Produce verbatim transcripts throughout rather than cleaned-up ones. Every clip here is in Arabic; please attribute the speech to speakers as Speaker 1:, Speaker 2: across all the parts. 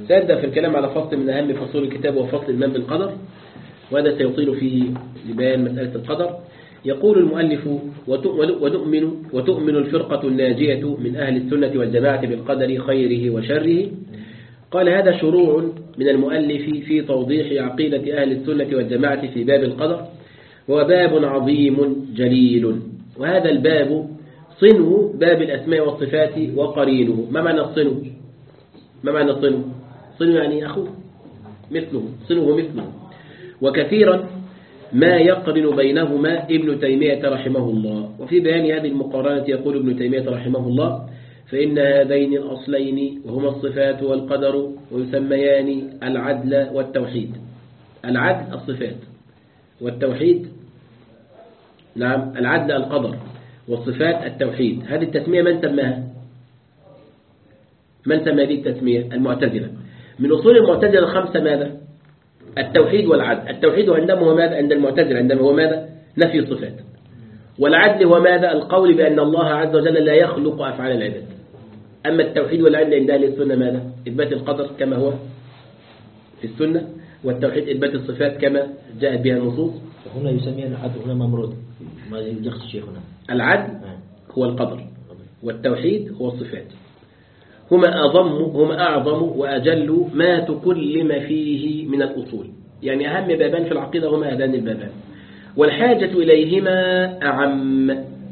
Speaker 1: سيبدأ في الكلام على فصل من أهم فصول الكتاب وفصل الإيمان بالقدر، وهذا سيطيل فيه لبيان مسألة القدر. يقول المؤلف: وتؤمن, وتؤمن الفرقة الناجية من أهل السنة والجماعة بالقدر خيره وشره. قال: هذا شروع من المؤلف في توضيح عقيدة أهل السنة والجماعة في باب القدر، وهو باب عظيم جليل، وهذا الباب صنه باب الأسماء والصفات وقرينه. ما معنى الصنه؟ ما معنى الصنه؟ صنه يعني أخوه مثله، صنه مثله. وكثيرا ما يقرن بينهما ابن تيمية رحمه الله. وفي بيان هذه المقارنة يقول ابن تيمية رحمه الله: فإن هذين الأصلين وهما الصفات والقدر ويسميان العدل والتوحيد. العدل الصفات، والتوحيد نعم العدل القدر، والصفات التوحيد. هذه التسمية من سماها؟ من سمى هذه التسمية؟ المعتزلة. من أصول المعتزلة الخمسة ماذا؟ التوحيد والعدل. التوحيد عندهم هو ماذا؟ عند المعتزلة عندهم هو ماذا؟ نفي الصفات. والعدل هو ماذا؟ القول بأن الله عز وجل لا يخلق أفعال العباد. أما التوحيد والعدل عند أهل السنة ماذا؟ إثبات القدر كما هو في السنة، والتوحيد إثبات الصفات كما جاءت بها النصوص.
Speaker 2: هنا يسميها العدل، هنا ممرود ما يلخص شيخنا.
Speaker 1: العدل هو القدر، والتوحيد هو الصفات. هما أعظم هما أعظم وأجل ما تكلم فيه من الأصول. يعني أهم بابان في العقيدة هما هذان البابان، والحاجة إليهما أعم،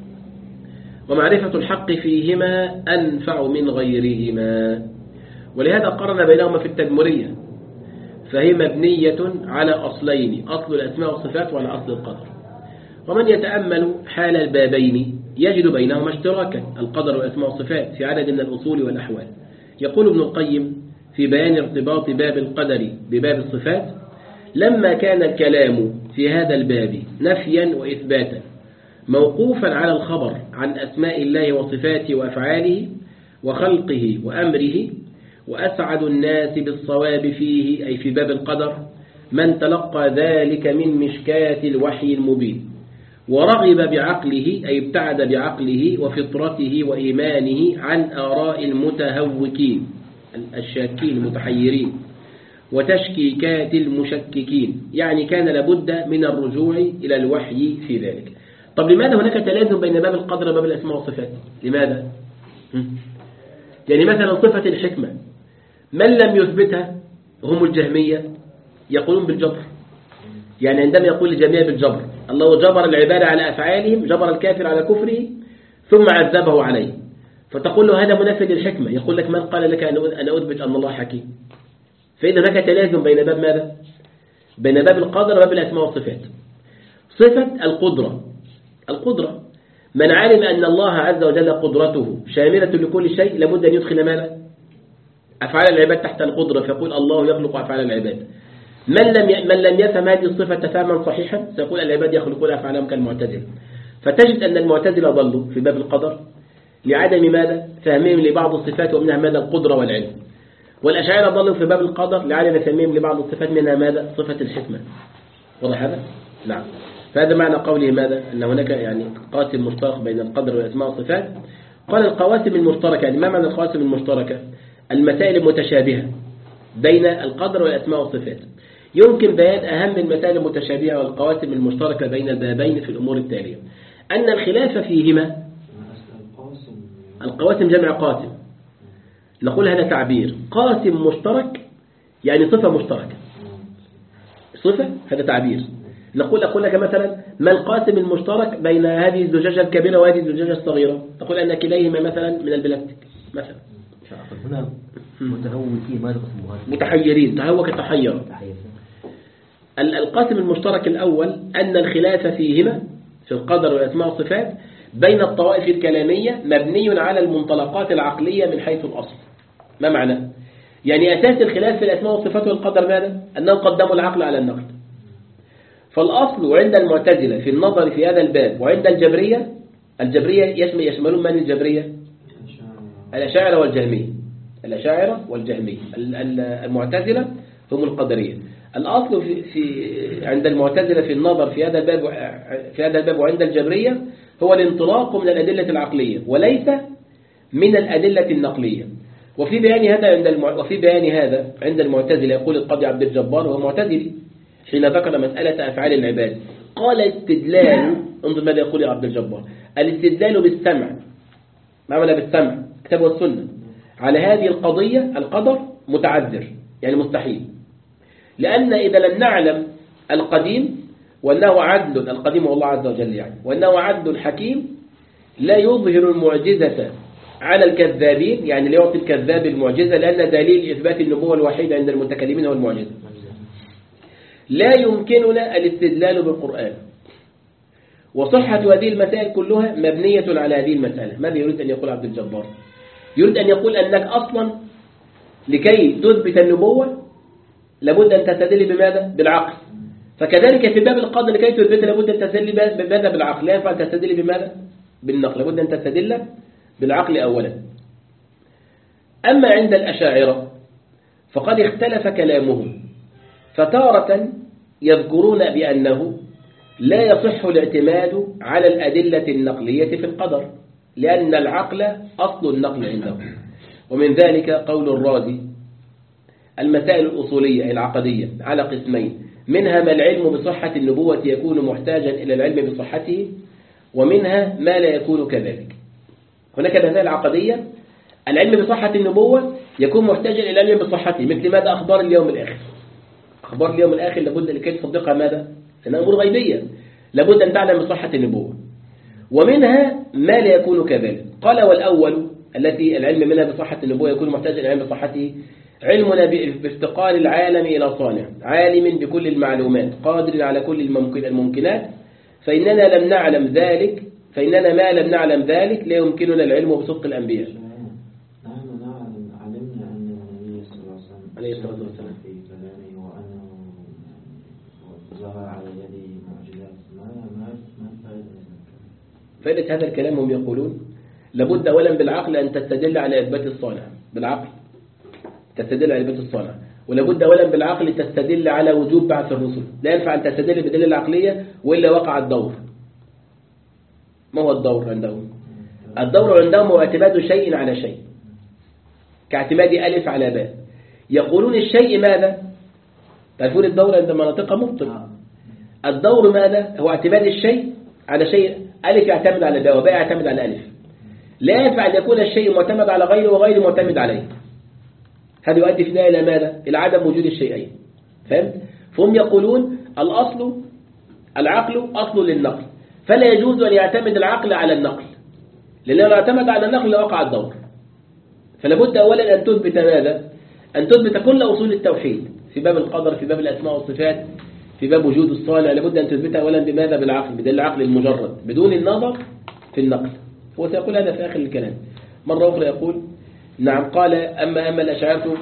Speaker 1: ومعرفة الحق فيهما أنفع من غيرهما. ولهذا قرن بينهما في التدمرية، فهي مبنية على أصلين: أصل الأسماء والصفات وعلى أصل القدر. ومن يتأمل حال البابين يجد بينهما اشتراكا: القدر والأسماء والصفات في عدد من الأصول والأحوال. يقول ابن القيم في بيان ارتباط باب القدر بباب الصفات: لما كان الكلام في هذا الباب نفيا وإثباتا موقوفا على الخبر عن أسماء الله وصفاته وأفعاله وخلقه وأمره، وأسعد الناس بالصواب فيه أي في باب القدر من تلقى ذلك من مشكاة الوحي المبين، ورغب بعقله أي ابتعد بعقله وفطرته وإيمانه عن آراء المتهوكين الشاكين المتحيرين وتشكيكات المشككين. يعني كان لابد من الرجوع إلى الوحي في ذلك. طب لماذا هناك تلازم بين باب القدر وباب الأسماء والصفات؟ لماذا؟ يعني مثلا صفة الحكمة من لم يثبتها هم الجهمية يقولون بالجبر. يعني عندما يقول الجهمية بالجبر، الله جبر العباد على أفعالهم، جبر الكافر على كفره ثم عذبه عليه، فتقول له هذا منافي للحكمة. يقول لك: من قال لك أن أثبت أن الله حكيم؟ فإذا هناك تلازم بين باب ماذا؟ بين باب القدر وباب الأسماء والصفات. صفة القدرة، القدرة من علم أن الله عز وجل قدرته شاملة لكل شيء لابد أن يدخل ماذا؟ أفعال العباد تحت القدرة، فيقول الله يخلق أفعال العباد. من لم من لم يفهم هذه الصفة تفهما صحيحا سيقول العباد يخلقون أفعالهم كالمعتزلة. فتجد أن المعتزلة ضلوا في باب القدر لعدم ماذا؟ فهمهم لبعض الصفات ومنها ماذا؟ القدرة والعلم. والأشاعرة ضلوا في باب القدر لعدم فهمهم لبعض الصفات منها ماذا؟ صفة الحكمة. واضح هذا؟ نعم. فهذا معنى قوله ماذا؟ أن هناك يعني قاسم مشترك بين القدر والأسماء والصفات. قال القواسم المشتركة، يعني ما معنى القواسم المشتركة؟ المسائل المتشابهة بين القدر والأسماء والصفات. يمكن بيان أهم المسائل المتشابهة والقواسم المشتركة بين البابين في الأمور التالية: أن الخلاف فيهما، القواسم جمع قاسم، نقول هذا تعبير، قاسم مشترك يعني صفة مشتركة، صفة هذا تعبير. نقول أقول لك مثلا: ما القاسم المشترك بين هذه الزجاجة الكبيرة وهذه الزجاجة الصغيرة؟ تقول أن كليهما مثلا من البلاستيك مثلا.
Speaker 2: هنا متهوكين ماذا قسمها؟
Speaker 1: متحيرين، تهوك تحير. القاسم المشترك الأول أن الخلاف فيهما في القدر والأسماء والصفات بين الطوائف الكلامية مبني على المنطلقات العقلية من حيث الأصل. ما معنى؟ يعني أساس الخلاف في الأسماء والصفات والقدر ماذا؟ أنهم قدموا العقل على النقل. فالأصل عند المعتزلة في النظر في هذا الباب وعند الجبرية، الجبرية يشملون من الجبرية؟ الأشاعرة والجهمية. الأشاعرة والجهمية. المعتزلة هم القدرية. الأصل في, في عند المعتزلة في النظر في هذا الباب في هذا الباب وعند الجبرية هو الانطلاق من الأدلة العقلية وليس من الأدلة النقلية. وفي بيان هذا عند المع... وفي بيان هذا عند المعتزلة يقول القاضي عبد الجبار وهو معتزلي حين ذكر مسألة أفعال العباد قال استدلال، انظر ماذا يقول عبد الجبار، الاستدلال بالسمع، ما معنى بالسمع؟ كتاب والسنة، على هذه القضية القدر متعذر يعني مستحيل، لأن إذا لم نعلم القديم وأنه عدل، القديم هو الله عز وجل يعني، وأنه عدل حكيم لا يظهر المعجزة على الكذابين، يعني لا يعطي الكذاب المعجزة، لأن دليل إثبات النبوة الوحيد عند المتكلمين هو المعجزة. لا يمكننا الاستدلال بالقرآن، وصحة هذه المسائل كلها مبنية على هذه المسألة. ماذا يريد أن يقول عبد الجبار؟ يريد أن يقول أنك أصلا لكي تثبت النبوة لابد أن تستدل بماذا؟ بالعقل. فكذلك في باب القدر لكي تثبت لابد أن تستدل بماذا؟ بالعقل. لا ينفع أن تستدل بماذا؟ بالنقل، لابد أن تستدل بالعقل أولا. أما عند الأشاعرة فقد اختلف كلامهم، فتارة يذكرون بأنه لا يصح الاعتماد على الأدلة النقلية في القدر، لأن العقل أصل النقل عندهم. ومن ذلك قول الرازي: المسائل الأصولية العقدية على قسمين، منها ما العلم بصحة النبوة يكون محتاجا إلى العلم بصحته، ومنها ما لا يكون كذلك. هناك مسائل عقدية العلم بصحة النبوة يكون محتاجا إلى العلم بصحته، مثل ماذا؟ أخبار اليوم الآخر. أخبار اليوم الآخر لابد لكي تصدقها ماذا؟ لأنها أمور غيبية، لابد أن تعلم بصحة النبوة. ومنها ما لا يكون كذلك. قال: والأول التي العلم منها بصحة النبوة يكون محتاجا إلى العلم بصحته، علمنا بافتقار العالم إلى صانع عالم بكل المعلومات قادر على كل الممكن الممكنات، فإننا لم نعلم ذلك فإننا ما لم نعلم ذلك لا يمكننا العلم بصدق الأنبياء.
Speaker 2: نحن نعلم علمنا أن النبي صلى الله عليه وسلم في كلامه وأنه ظهر على يده معجزات، ما ما ما فائدة
Speaker 1: فائدة هذا الكلام؟ هم يقولون لابد أولا بالعقل أن تستدل على إثبات الصانع، بالعقل تستدل على إثبات الصانع، ولابد أولا بالعقل تستدل على وجوب بعث الرسل. لا ينفع أن تستدل بدليل العقلية وإلا وقع الدور. ما هو الدور عندهم؟ الدور عندهم هو اعتماد شيء على شيء، كاعتماد ألف على باء. يقولون الشيء ماذا؟ تعرفون الدور عند مناطق مبطل. الدور ماذا؟ هو اعتماد الشيء على شيء، ألف يعتمد على باء وباء يعتمد على ألف. لا ينفع أن يكون الشيء معتمد على غيره وغيره معتمد عليه. هذا يؤدي في النهاية إلى ماذا؟ إلى عدم وجود الشيئين. فهمت؟ فهم يقولون الأصل العقل أصل للنقل، فلا يجوز أن يعتمد العقل على النقل، لأنه لو اعتمد على النقل لوقع الدور. فلابد أولا أن تثبت ماذا؟ أن تثبت كل أصول التوحيد في باب القدر، في باب الأسماء والصفات، في باب وجود الصانع، لابد أن تثبتها أولا بماذا؟ بالعقل، بدليل العقل المجرد بدون النظر في النقل. هو سيقول هذا في آخر الكلام. مرة أخرى يقول: نعم. قال: أما أما الأشاعرة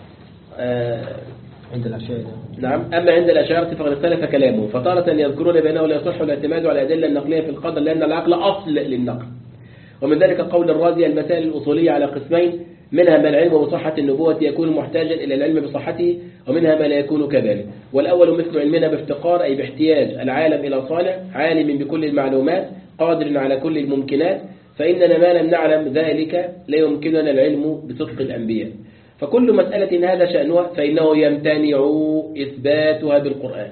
Speaker 1: آه
Speaker 2: عند الأشاعرة
Speaker 1: نعم أما عند الأشاعرة فقد اختلف كلامه، فتارة يذكرون بأنه لا يصح الاعتماد على الأدلة النقلية في القدر لأن العقل أصل للنقل. ومن ذلك قول الرازي: المسائل الأصولية على قسمين، منها ما العلم بصحة النبوة يكون محتاجا إلى العلم بصحته، ومنها ما لا يكون كذلك. والأول مثل علمنا بافتقار، أي باحتياج العالم إلى صانع عالم بكل المعلومات قادر على كل الممكنات، فإننا ما لم نعلم ذلك لا يمكننا العلم بصدق الأنبياء. فكل مسألة هذا شأنها فإنه يمتنع إثباتها بالقرآن.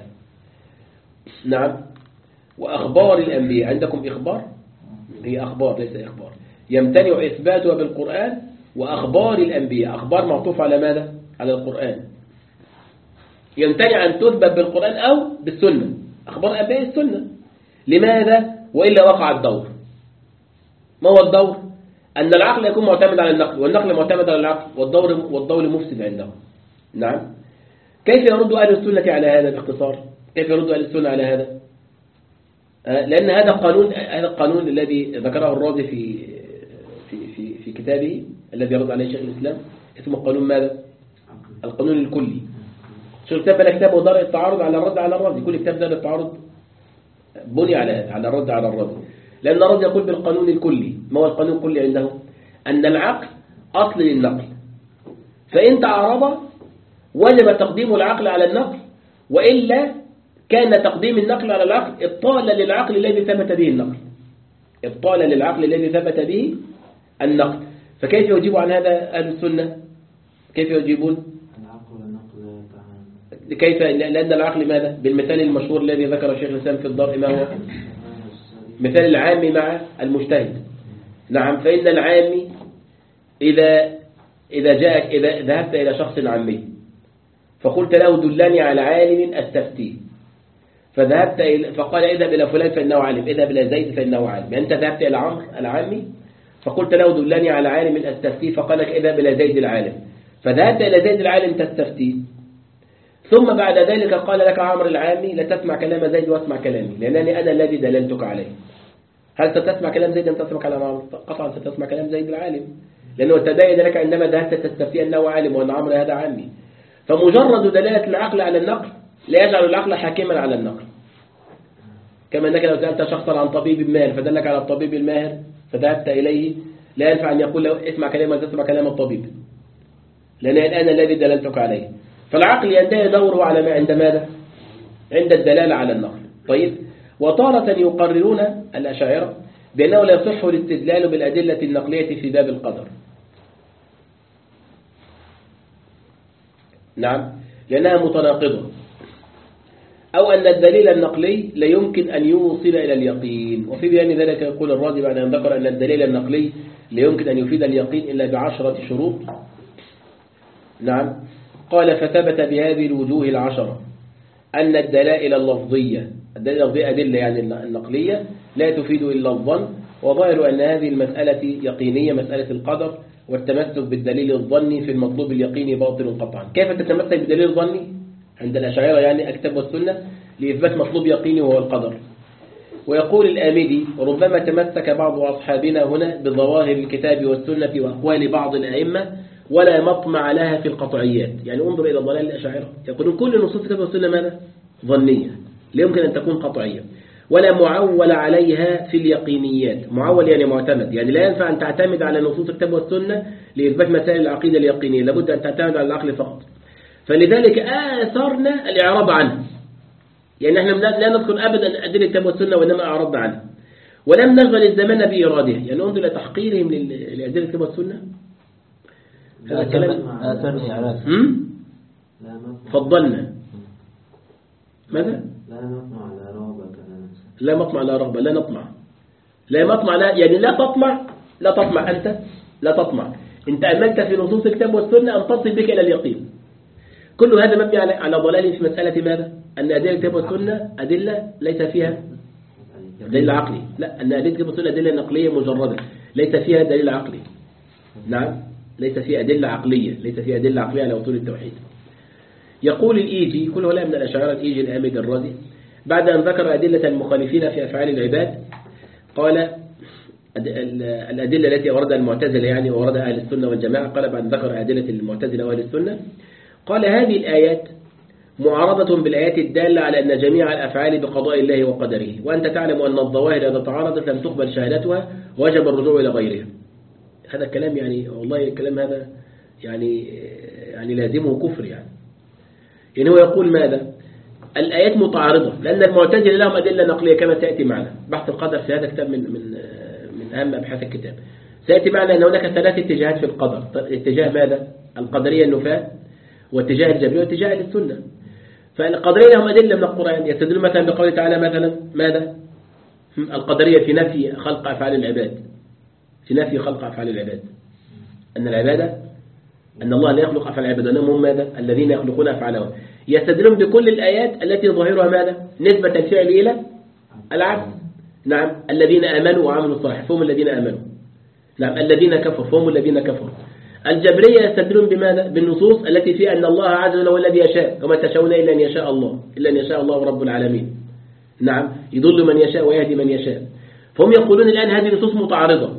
Speaker 1: نعم. وأخبار الأنبياء، عندكم إخبار؟ هي أخبار ليس إخبار. يمتنع إثباتها بالقرآن وأخبار الأنبياء. أخبار معطوف على ماذا؟ على القرآن. يمتنع أن تثبت بالقرآن أو بالسنة. أخبار الأنبياء السنة. لماذا؟ وإلا وقع الدور. ما هو الدور؟ أن العقل يكون معتمد على النقل، والنقل معتمد على العقل، والدور والدور مفسد عندهم. نعم. كيف يرد أهل السنة على هذا باختصار؟ كيف يرد أهل السنة على هذا؟ لأن هذا القانون هذا القانون الذي ذكره الرازي في في في في كتابه الذي يرد عليه شيخ الإسلام اسمه قانون ماذا؟ القانون الكلي. شو كتاب بلا كتاب ودرء التعارض على الرد على الرازي. كل كتاب درء التعارض بني على على الرد على الرازي، لأن الرازي يقول بالقانون الكلي. ما هو القانون الكلي عنده؟ أن العقل أصل للنقل، فإن تعارض وجب تقديم العقل على النقل، وإلا كان تقديم النقل على العقل إبطالا للعقل الذي ثبت به النقل، إبطالا للعقل الذي ثبت به النقل. فكيف يجيب عن هذا أهل السنة؟ كيف يجيبون؟
Speaker 2: العقل نقل تعالى.
Speaker 1: كيف؟ لأن العقل ماذا؟ بالمثال المشهور الذي ذكر الشيخ الإسلام في الضرء ما هو؟ مثال العام مع المجتهد. نعم. فإن العام إذا إذا جاءك إذا ذهبت إلى شخص عامي فقلت له دلني على عالم أستفتيه، فذهبت إلى فقال اذهب إلى فلان فإنه عالم، اذهب إلى زيد فإنه عالم. يعني أنت ذهبت إلى عمرو العامي فقلت له دلني على عالم أستفتيه، فقال لك اذهب إلى زيد العالم، فذهبت إلى زيد العالم تستفتيه، ثم بعد ذلك قال لك عمرو العامي لا تسمع كلام زيد واسمع كلامي لأنني أنا الذي دللتك عليه. هل ستسمع كلام زيد أم تسمع كلام عمرو؟ قطعا ستسمع كلام زيد العالم، لأنه تبين لك عندما ذهبت تستفتي أنه عالم وأن عمرو هذا عامي. فمجرد دلالة العقل على النقل لا يجعل العقل حاكما على النقل. كما أنك لو سألت شخصا عن طبيب ماهر فدلك على الطبيب الماهر فذهبت إليه، لا ينفع أن يقول له اسمع كلامه تسمع كلام الطبيب، لأن الآن الذي دللتك عليه. فالعقل ينتهي دوره على ما عند ماذا؟ عند الدلالة على النقل. طيب. وتارة يقررون الأشاعرة بأنه لا يصح الاستدلال بالأدلة النقلية في باب القدر. نعم، لأنها متناقضة، أو أن الدليل النقلي لا يمكن أن يوصل إلى اليقين. وفي بيان ذلك يقول الرازي بعد أن ذكر أن الدليل النقلي لا يمكن أن يفيد اليقين إلا بعشرة شروط. نعم. قال فثبت بهذه الوجوه العشرة أن الدلائل اللفظية الدلائل اللفظية أدلة يعني النقلية لا تفيد إلا الظن، وظاهر أن هذه المسألة يقينية، مسألة القدر، والتمسك بالدليل الظني في المطلوب اليقيني باطل قطعا. كيف تتمسك بالدليل الظني عند الأشاعرة يعني الكتاب والسنة لإثبات مطلوب يقيني وهو القدر؟ ويقول الآمدي ربما تمسك بعض أصحابنا هنا بظواهر الكتاب والسنة وأقوال بعض الأئمة ولا مطمع لها في القطعيات. يعني انظر إلى ضلال الأشاعرة، يقولون كل نصوص الكتاب والسنة ماذا؟ ظنية، لا يمكن أن تكون قطعية، ولا معول عليها في اليقينيات. معول يعني معتمد، يعني لا ينفع أن تعتمد على نصوص الكتاب والسنة لإثبات مسائل العقيدة اليقينية، لابد أن تعتمد على العقل فقط. فلذلك آثرنا الإعراض عنه، يعني نحن لا نذكر أبدا أدلة الكتاب والسنة وإنما أعرضنا عنه، ولم نشغل الزمان بإرادها. يعني انظر إلى تحقيرهم لأدلة الكتاب والسنة. هذا الكلام فضلنا ماذا؟
Speaker 2: لا نطمع لا رغبة
Speaker 1: لا مطمع لا رغبة، لا نطمع لا مطمع لا يعني لا تطمع لا تطمع أنت لا تطمع. أنت أملت في نصوص الكتاب والسنة أن تصل بك إلى اليقين. كل هذا مبني على على ضلال في مسألة ماذا؟ أن أدلة الكتاب والسنة أدلة ليس فيها دليل عقلي، لا، أن أدلة الكتاب والسنة أدلة نقلية مجردة ليس فيها دليل عقلي. نعم، ليس فيها أدلة عقلية، ليس فيها أدلة عقلية على أصول التوحيد. يقول الإيجي، كل هؤلاء من الأشاعرة، الإيجي الآمدي الرازي، بعد أن ذكر أدلة المخالفين في أفعال العباد قال الأدلة التي أوردها المعتزلة يعني وأوردها أهل السنة والجماعة، قال بعد أن ذكر أدلة المعتزلة وأهل السنة قال هذه الآيات معارضة بالآيات الدالة على أن جميع الأفعال بقضاء الله وقدره، وأنت تعلم أن الظواهر إذا تعارضت لم تقبل شهادتها وجب الرجوع إلى غيرها. هذا الكلام يعني والله الكلام هذا يعني يعني لازمه كفر. يعني يعني هو يقول ماذا؟ الآيات متعارضة لأن المعتزلة لهم أدلة نقلية كما سيأتي معنا. بحث القدر في هذا كتاب من من من أهم أبحاث الكتاب. سيأتي معنا أن هناك ثلاث اتجاهات في القدر، اتجاه ماذا؟ القدرية النفاة، واتجاه الجبرية، واتجاه السنة. فالقدرية لهم أدلة من القرآن، يستدلون مثلا بقوله تعالى مثلا ماذا؟ القدرية في نفي خلق أفعال العباد، في نفي خلق أفعال العباد، أن العبادة أن الله لا يخلق أفعال العباد وأنهم هم ماذا؟ الذين يخلقون أفعالهم. يستدلون بكل الآيات التي ظاهرها ماذا؟ نسبة الفعل إلى العبد. نعم، الذين آمنوا وعملوا الصالحات فهم الذين آمنوا. نعم، الذين كفروا فهم الذين كفروا. الجبرية يستدلون بماذا؟ بالنصوص التي فيها أن الله عز وجل هو الذي يشاء، وما تشاءون إلا أن يشاء الله، إلا أن يشاء الله رب العالمين. نعم، يضل من يشاء ويهدي من يشاء. فهم يقولون الآن هذه نصوص متعارضة،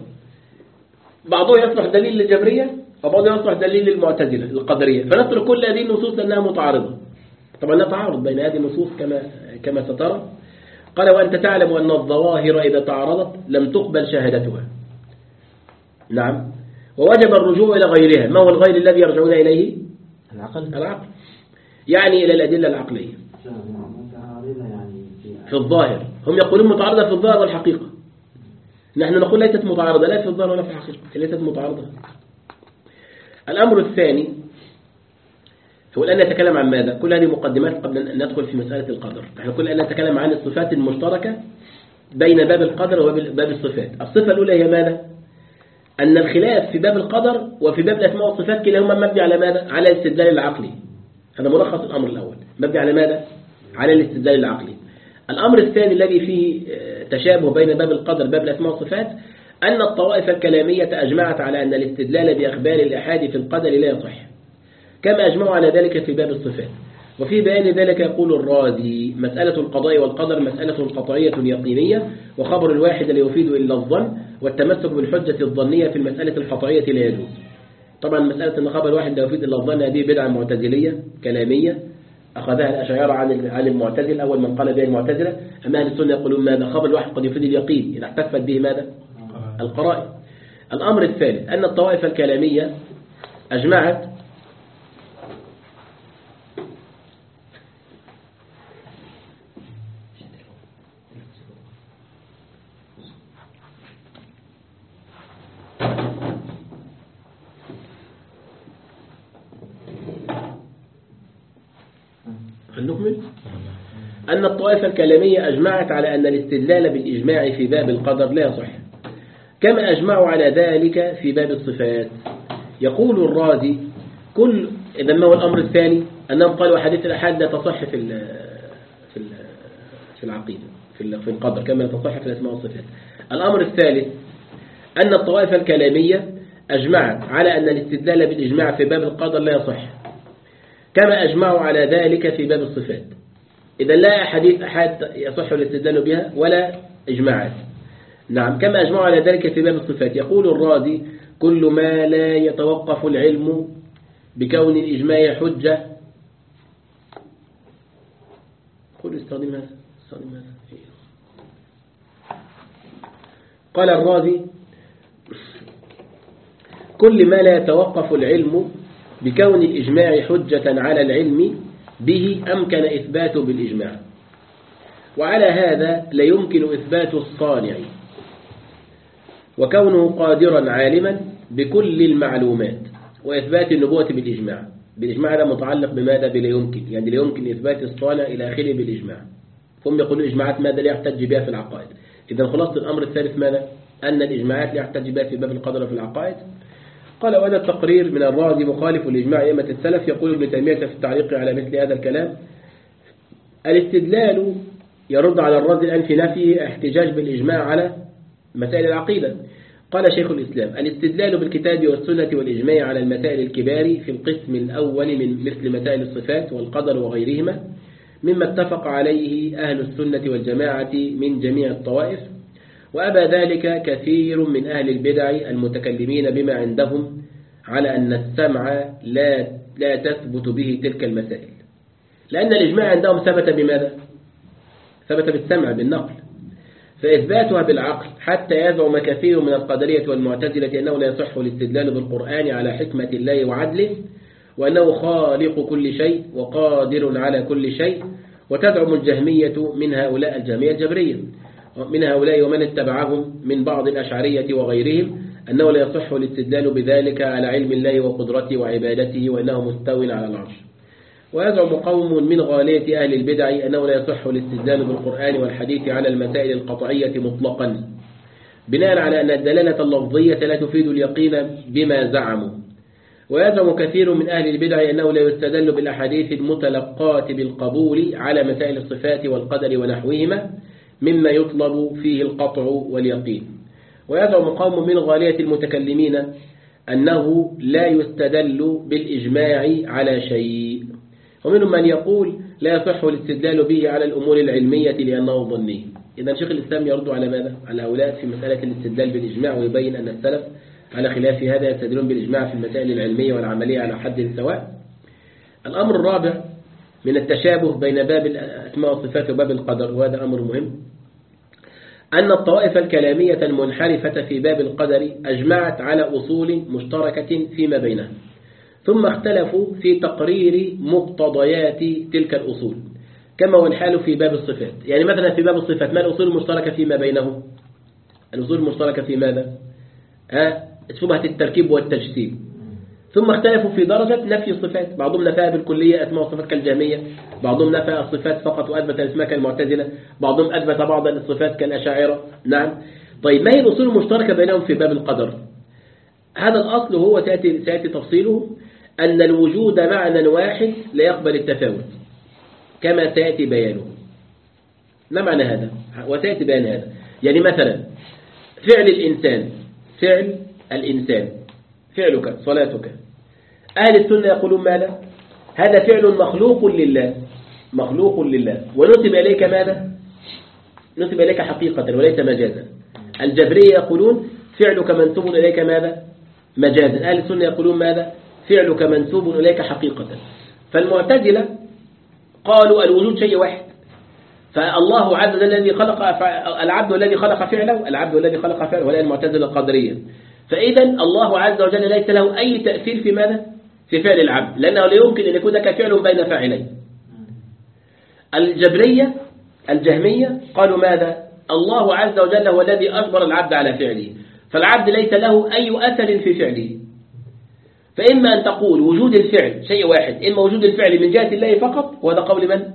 Speaker 1: بعضها يصلح دليل للجبرية وبعضها يصلح دليل للمعتزلة القدرية، فنترك كل هذه النصوص لأنها متعارضة. طبعا لا تعارض بين هذه النصوص كما كما سترى. قال وأنت تعلم أن الظواهر إذا تعارضت لم تقبل شهادتها. نعم، ووجب الرجوع إلى غيرها. ما هو الغير الذي يرجعون إليه؟
Speaker 2: العقل.
Speaker 1: العقل يعني إلى الأدلة العقلية في الظاهر. هم يقولون متعارضة في الظاهر والحقيقة، نحن نقول ليست متعارضة لا في الظاهر ولا في الحقيقة، ليست متعارضة. الأمر الثاني هو الآن نتكلم عن ماذا؟ كل هذه مقدمات قبل أن ندخل في مسألة القدر. نحن كل الآن نتكلم عن الصفات المشتركة بين باب القدر وباب الصفات. الصفة الأولى هي ماذا؟ أن الخلاف في باب القدر وفي باب الأسماء والصفات كلاهما مبني على ماذا؟ على الاستدلال العقلي. هذا ملخص الأمر الأول، مبني على ماذا؟ على الاستدلال العقلي. الأمر الثاني الذي فيه تشابه بين باب القدر وباب الأسماء والصفات أن الطوائف الكلامية أجمعت على أن الاستدلال بأخبار الآحاد في القدر لا يصح، كما أجمعوا على ذلك في باب الصفات. وفي بيان ذلك يقول الرازي: مسألة القضاء والقدر مسألة قطعية يقينية، وخبر الواحد لا يفيد إلا الظن، والتمسك بالحجة الظنية في المسألة القطعية لا يجوز. طبعا مسألة أن خبر الواحد لا يفيد إلا الظن هذه بدعة معتزلية كلامية أخذها الأشاعرة عن عن المعتزلة، أول من قال بها المعتزلة. أما أهل السنة يقولون ماذا؟ خبر الواحد قد يفيد اليقين إذا احتفت به ماذا؟ القرائن. الأمر الثالث أن الطوائف الكلامية أجمعت نكمل أن الطوائف الكلامية أجمعت على أن الاستدلال بالإجماع في باب القدر لا يصح، كما أجمعوا على ذلك في باب الصفات. يقول الرازي: كل إذا ما هو الأمر الثاني؟ أنهم قالوا حديث الأحاد لا تصح في في في العقيدة في في القدر كما لا تصح في الأسماء والصفات. الأمر الثالث أن الطوائف الكلامية أجمعت على أن الاستدلال بالإجماع في باب القدر لا يصح، كما أجمعوا على ذلك في باب الصفات. إذا لا حديث أحد يصح الاستدلال بها ولا إجماعات. نعم، كما أجمعوا على ذلك في باب الصفات. يقول الرازي: كل ما لا يتوقف العلم بكون الإجماع حجة. قل استخدم هذا استخدم هذا. قال الرازي: كل ما لا يتوقف العلم بكون الإجماع حجة على العلم به أمكن إثباته بالإجماع، وعلى هذا لا يمكن إثبات الصانع وكونه قادرا عالما بكل المعلومات وإثبات النبوة بالإجماع. بالإجماع هذا متعلق بماذا؟ بلا يمكن، يعني لا يمكن إثبات الصانع إلى آخره بالإجماع. هم يقولون إجماعات ماذا؟ لا يحتج بها في العقائد. إذا خلاصة الأمر الثالث ماذا؟ أن الإجماعات لا يحتج بها في باب القدر في العقائد. قال: وهذا التقرير من الرازي مخالف لإجماع أئمة السلف. يقول ابن تيمية في التعليق على مثل هذا الكلام: الاستدلال يرد على الرازي الآن في نفيه احتجاج بالإجماع على مسائل العقيدة. قال شيخ الإسلام: الاستدلال بالكتاب والسنة والإجماع على المسائل الكبار في القسم الأول من مثل مسائل الصفات والقدر وغيرهما مما اتفق عليه أهل السنة والجماعة من جميع الطوائف، وأبى ذلك كثير من أهل البدع المتكلمين بما عندهم على أن السمع لا لا تثبت به تلك المسائل، لأن الإجماع عندهم ثبت بماذا؟ ثبت بالسمع بالنقل، فإثباتها بالعقل حتى يزعم كثير من القدرية والمعتزلة أنه لا يصح الاستدلال بالقرآن على حكمة الله وعدله وأنه خالق كل شيء وقادر على كل شيء. وتزعم الجهمية من هؤلاء الجهمية الجبرية من هؤلاء ومن اتبعهم من بعض الأشعرية وغيرهم أنه لا يصح الاستدلال بذلك على علم الله وقدرته وعبادته وأنه مستو على العرش. ويزعم قوم من غالية أهل البدع أنه لا يصح الاستدلال بالقرآن والحديث على المسائل القطعية مطلقا بناء على أن الدلالة اللفظية لا تفيد اليقين بما زعموا. ويزعم كثير من أهل البدع أنه لا يستدل بالأحاديث المتلقاة بالقبول على مسائل الصفات والقدر ونحوهما مما يطلب فيه القطع واليقين. ويزعم قوم من غالية المتكلمين أنه لا يستدل بالإجماع على شيء، ومنهم من يقول لا يصح الاستدلال به على الأمور العلمية لأنه ظني. إذا شيخ الإسلام يرد على ماذا؟ على هؤلاء في مسألة الاستدلال بالإجماع، ويبين أن السلف على خلاف هذا يستدلون بالإجماع في المسائل العلمية والعملية على حد سواء. الأمر الرابع من التشابه بين باب الأسماء والصفات وباب القدر، وهذا أمر مهم، أن الطوائف الكلامية المنحرفة في باب القدر أجمعت على أصول مشتركة فيما بينها، ثم اختلفوا في تقرير مقتضيات تلك الأصول كما هو الحال في باب الصفات. يعني مثلا في باب الصفات ما الأصول المشتركة فيما بينهم؟ الأصول المشتركة في ماذا؟ ها؟ شبهة التركيب والتجسيم. ثم اختلفوا في درجة نفي الصفات، بعضهم نفاها بالكلية أسماء وصفات كالجهمية، بعضهم نفى الصفات فقط وأثبت الأسماء كالمعتزلة، بعضهم أثبت بعض الصفات كالأشاعرة. نعم. طيب ما هي الأصول المشتركة بينهم في باب القدر؟ هذا الأصل هو سيأتي, سيأتي تفصيله، أن الوجود معنى واحد لا يقبل التفاوت كما سيأتي بيانه. ما معنى هذا؟ وسيأتي بيان هذا. يعني مثلا فعل الإنسان، فعل الإنسان فعلك صلاتك، أهل السنة يقولون ماذا؟ هذا فعل مخلوق لله، مخلوق لله، ونسب إليك ماذا؟ نسب إليك حقيقة وليس مجازا. الجبرية يقولون فعلك منسوب إليك ماذا؟ مجازا. أهل السنة يقولون ماذا؟ فعلك منسوب إليك حقيقة. فالمعتزلة قالوا الوجود شيء واحد، فالله عز وجل الذي خلق العبد الذي خلق فعله، العبد الذي خلق فعله، ولا المعتزلة القدرية. فإذا الله عز وجل ليس له أي تأثير في ماذا؟ في فعل العبد، لأنه لا يمكن أن يكون لك فعل بين فاعلين. الجبرية الجهمية قالوا ماذا؟ الله عز وجل هو الذي أجبر العبد على فعله، فالعبد ليس له أي أثر في فعله. فإما أن تقول وجود الفعل شيء واحد، إما وجود الفعل من جهة الله فقط، وهذا قول من؟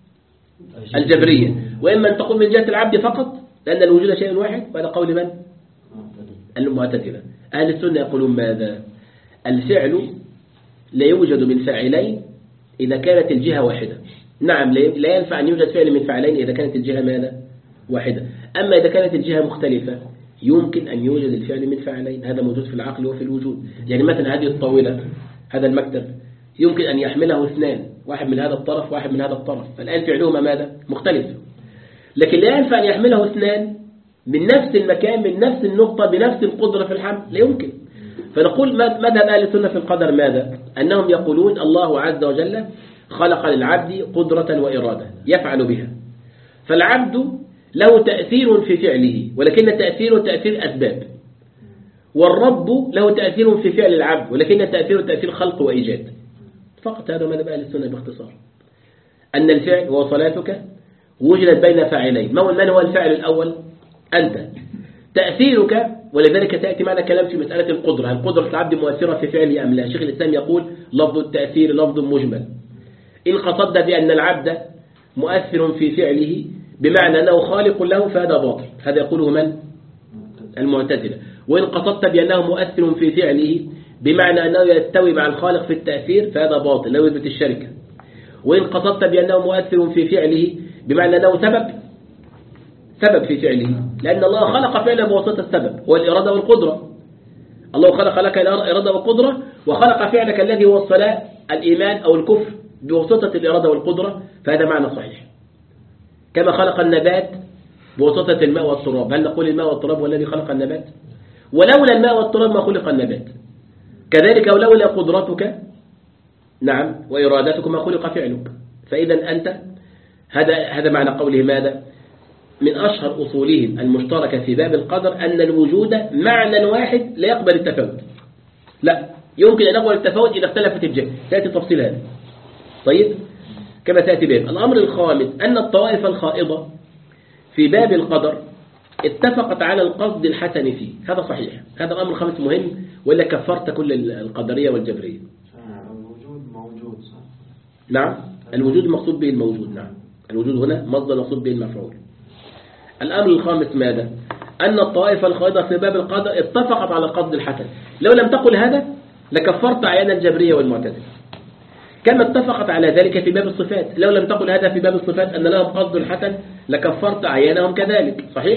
Speaker 1: الجبرية. وإما أن تقول من جهة العبد فقط، لأن الوجود شيء واحد، وهذا قول من؟ المعتزلة. أهل السنة يقولون ماذا؟ الفعل لا يوجد من فاعلين إذا كانت الجهة واحدة. نعم، لا ينفع أن يوجد فعل من فاعلين إذا كانت الجهة ماذا؟ واحدة. أما إذا كانت الجهة مختلفة يمكن أن يوجد الفعل من فاعلين، هذا موجود في العقل وفي الوجود. يعني مثلا هذه الطاولة، هذا المكتب، يمكن أن يحمله اثنان، واحد من هذا الطرف واحد من هذا الطرف، فالآن فعلهما ماذا؟ مختلف. لكن لا ينفع أن يحمله اثنان من نفس المكان، من نفس النقطة، بنفس القدرة في الحمل، لا يمكن. فنقول مذهب أهل السنة في القدر ماذا؟ أنهم يقولون الله عز وجل خلق للعبد قدرة وإرادة يفعل بها، فالعبد له تأثير في فعله، ولكن التأثير تأثير أسباب، والرب له تأثير في فعل العبد، ولكن التأثير تأثير خلق وإيجاد. فقط هذا مذهب أهل السنة باختصار، أن الفعل هو صلاتك وجدت بين فاعلين. من هو الفاعل الأول؟ أنت. تأثيرك، ولذلك تأتي معنا كلام في مسألة القدرة، هل قدرة العبد مؤثرة في فعله أم لا؟ شيخ الإسلام يقول لفظ التأثير لفظ مجمل، إن قصد بأن العبد مؤثر في فعله بمعنى أنه خالق له فهذا باطل، هذا يقوله من؟ المعتزلة. وإن قصدت بأنه مؤثر في فعله بمعنى أنه يستوي مع الخالق في التأثير فهذا باطل، لا يثبت الشركة. وإن قصدت بأنه مؤثر في فعله بمعنى أنه سبب سبب في فعله، لأن الله خلق فعلا بواسطة السبب والإرادة والقدرة. الله خلق لك الإرادة والقدرة، وخلق فعلك الذي هو الصلاة الإيمان أو الكفر بواسطة الإرادة والقدرة، فهذا معنى صحيح. كما خلق النبات بواسطة الماء والتراب، هل نقول الماء والتراب هو الذي خلق النبات؟ ولولا الماء والتراب ما خلق النبات. كذلك ولولا قدرتك نعم وإرادتك ما خلق فعلك. فإذا أنت هذا هذا معنى قوله ماذا؟ من أشهر أصولهم المشتركة في باب القدر أن الوجود معنى واحد لا يقبل التفاوت. لا يمكن أن يقبل التفاوت إذا اختلفت الجهة، سيأتي تفصيل هذا. طيب كما تأتي باب. الأمر الخامس أن الطوائف الخائضة في باب القدر اتفقت على القصد الحسن فيه، هذا صحيح. هذا الأمر الخامس مهم، وإلا كفرت كل القدرية والجبرية.
Speaker 2: الوجود موجود صح؟
Speaker 1: نعم، الوجود مقصود به الموجود. نعم، الوجود هنا مصدر مقصود به المفعول. الأمر الخامس ماذا؟ أن الطوائف الخائضة في باب القدر اتفقت على القصد الحسن. لو لم تقل هذا لكفرت عيان الجبرية والمعتزلة. كما اتفقت على ذلك في باب الصفات، لو لم تقل هذا في باب الصفات أن لهم قصد الحسن لكفرت عيانهم كذلك. صحيح؟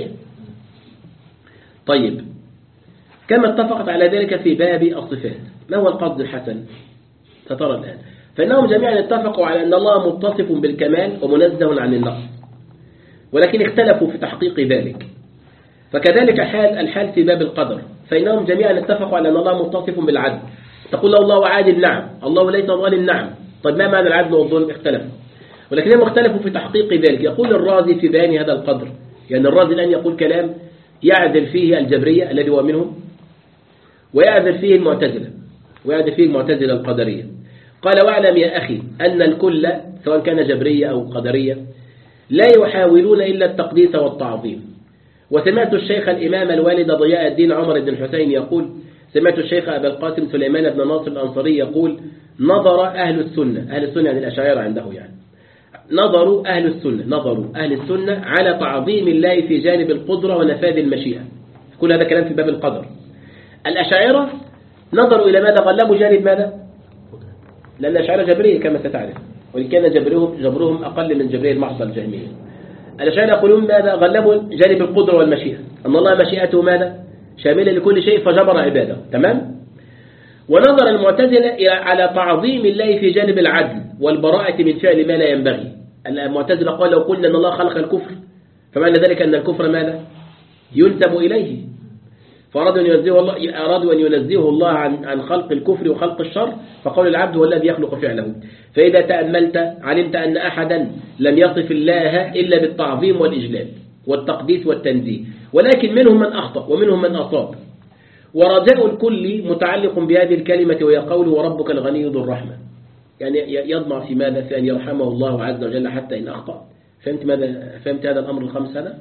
Speaker 1: طيب كما اتفقت على ذلك في باب الصفات، ما هو القصد الحسن؟ سترى الآن. فإنهم جميعا اتفقوا على أن الله متصف بالكمال ومنزه عن النقص، ولكن اختلفوا في تحقيق ذلك. فكذلك حال الحال في باب القدر، فإنهم جميعا اتفقوا على أن الله متصف بالعدل. تقول له الله عادل، نعم. الله ليس ظالم، نعم. طيب ما معنى العدل والظلم؟ اختلفوا، ولكنهم اختلفوا في تحقيق ذلك. يقول الرازي في بيان هذا القدر، يعني الرازي الآن يقول كلام يعذر فيه الجبرية الذي هو منهم، ويعذر فيه المعتزلة، ويعذر فيه المعتزلة القدرية. قال واعلم يا أخي أن الكل سواء كان جبرية أو قدرية لا يحاولون إلا التقديس والتعظيم. وسمعت الشيخ الإمام الوالد ضياء الدين عمر بن الحسين يقول سمعت الشيخ أبا القاسم سليمان بن ناصر الأنصاري يقول نظر أهل السنة، أهل السنة يعني الأشاعرة عنده يعني، نظروا أهل السنة نظروا أهل السنة على تعظيم الله في جانب القدرة ونفاذ المشيئة. كل هذا كلام في باب القدر. الأشاعرة نظروا إلى ماذا؟ غلبوا جانب ماذا؟ لأن الأشاعرة جبرية كما ستعرف، وإن كان جبرهم, جبرهم أقل من جبرية المحض الجهمية. الأشاعرة يقولون ماذا؟ غلبوا جانب القدرة والمشيئة، أن الله مشيئته ماذا؟ شاملة لكل شيء فجبر عباده. تمام؟ ونظر المعتزلة على تعظيم الله في جانب العدل والبراءة من فعل ما لا ينبغي. المعتزلة قال لو قلنا أن الله خلق الكفر فمعنى ذلك أن الكفر ماذا؟ ينسب إليه، فأرادوا أن ينزهه الله, أرادوا أن ينزهه الله عن عن خلق الكفر وخلق الشر، فقال العبد هو الذي يخلق فعله. فإذا تأملت علمت أن أحدا لم يصف الله إلا بالتعظيم والإجلال والتقديس والتنزيه، ولكن منهم من أخطأ ومنهم من أصاب. ورجاء الكل متعلق بهذه الكلمة وهي قوله وربك الغني ذو الرحمة، يعني يضمع في ماذا؟ في أن يرحمه الله عز وجل حتى إن أخطأ. فهمت ماذا؟ فهمت هذا الأمر الخمس هذا؟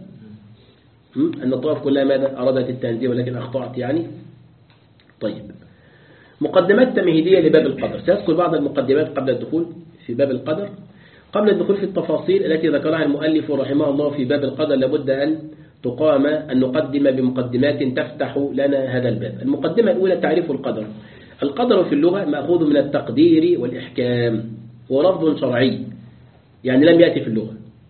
Speaker 1: أن الطوائف كلها ماذا؟ أرادت التنزيه ولكن أخطأت يعني. طيب، مقدمات تمهيدية لباب القدر. سأذكر بعض المقدمات قبل الدخول في باب القدر. قبل الدخول في التفاصيل التي ذكرها المؤلف رحمه الله في باب القدر لابد أن تقام أن نقدم بمقدمات تفتح لنا هذا الباب. المقدمة الأولى تعريف القدر. القدر في اللغة مأخوذ من التقدير والإحكام، ولفظ شرعي يعني لم يأتي في اللغة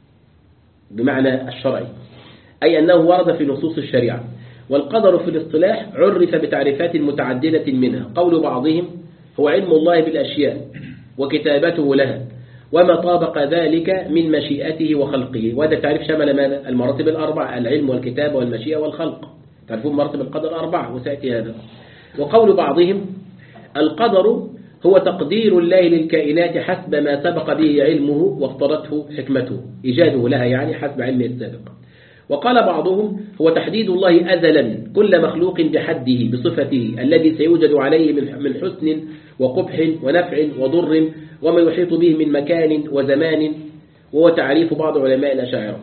Speaker 1: بمعنى الشرعي، أي أنه ورد في نصوص الشريعة. والقدر في الاصطلاح عرف بتعريفات متعددة منها. قول بعضهم هو علم الله بالأشياء وكتابته لها وما طابق ذلك من مشيئته وخلقه. وهذا التعريف شمل ماذا؟ المراتب الأربعة: العلم والكتابة والمشيئة والخلق. تعرفون مراتب القدر أربعة وسيأتي هذا. وقول بعضهم القدر هو تقدير الله للكائنات حسب ما سبق به علمه واقتضته حكمته، إيجاده لها يعني حسب علمه السابق. وقال بعضهم هو تحديد الله أزلا كل مخلوق بحده بصفته الذي سيوجد عليه من حسن وقبح ونفع وضر وما يحيط به من مكان وزمان، وهو تعريف بعض علماء الأشاعرة.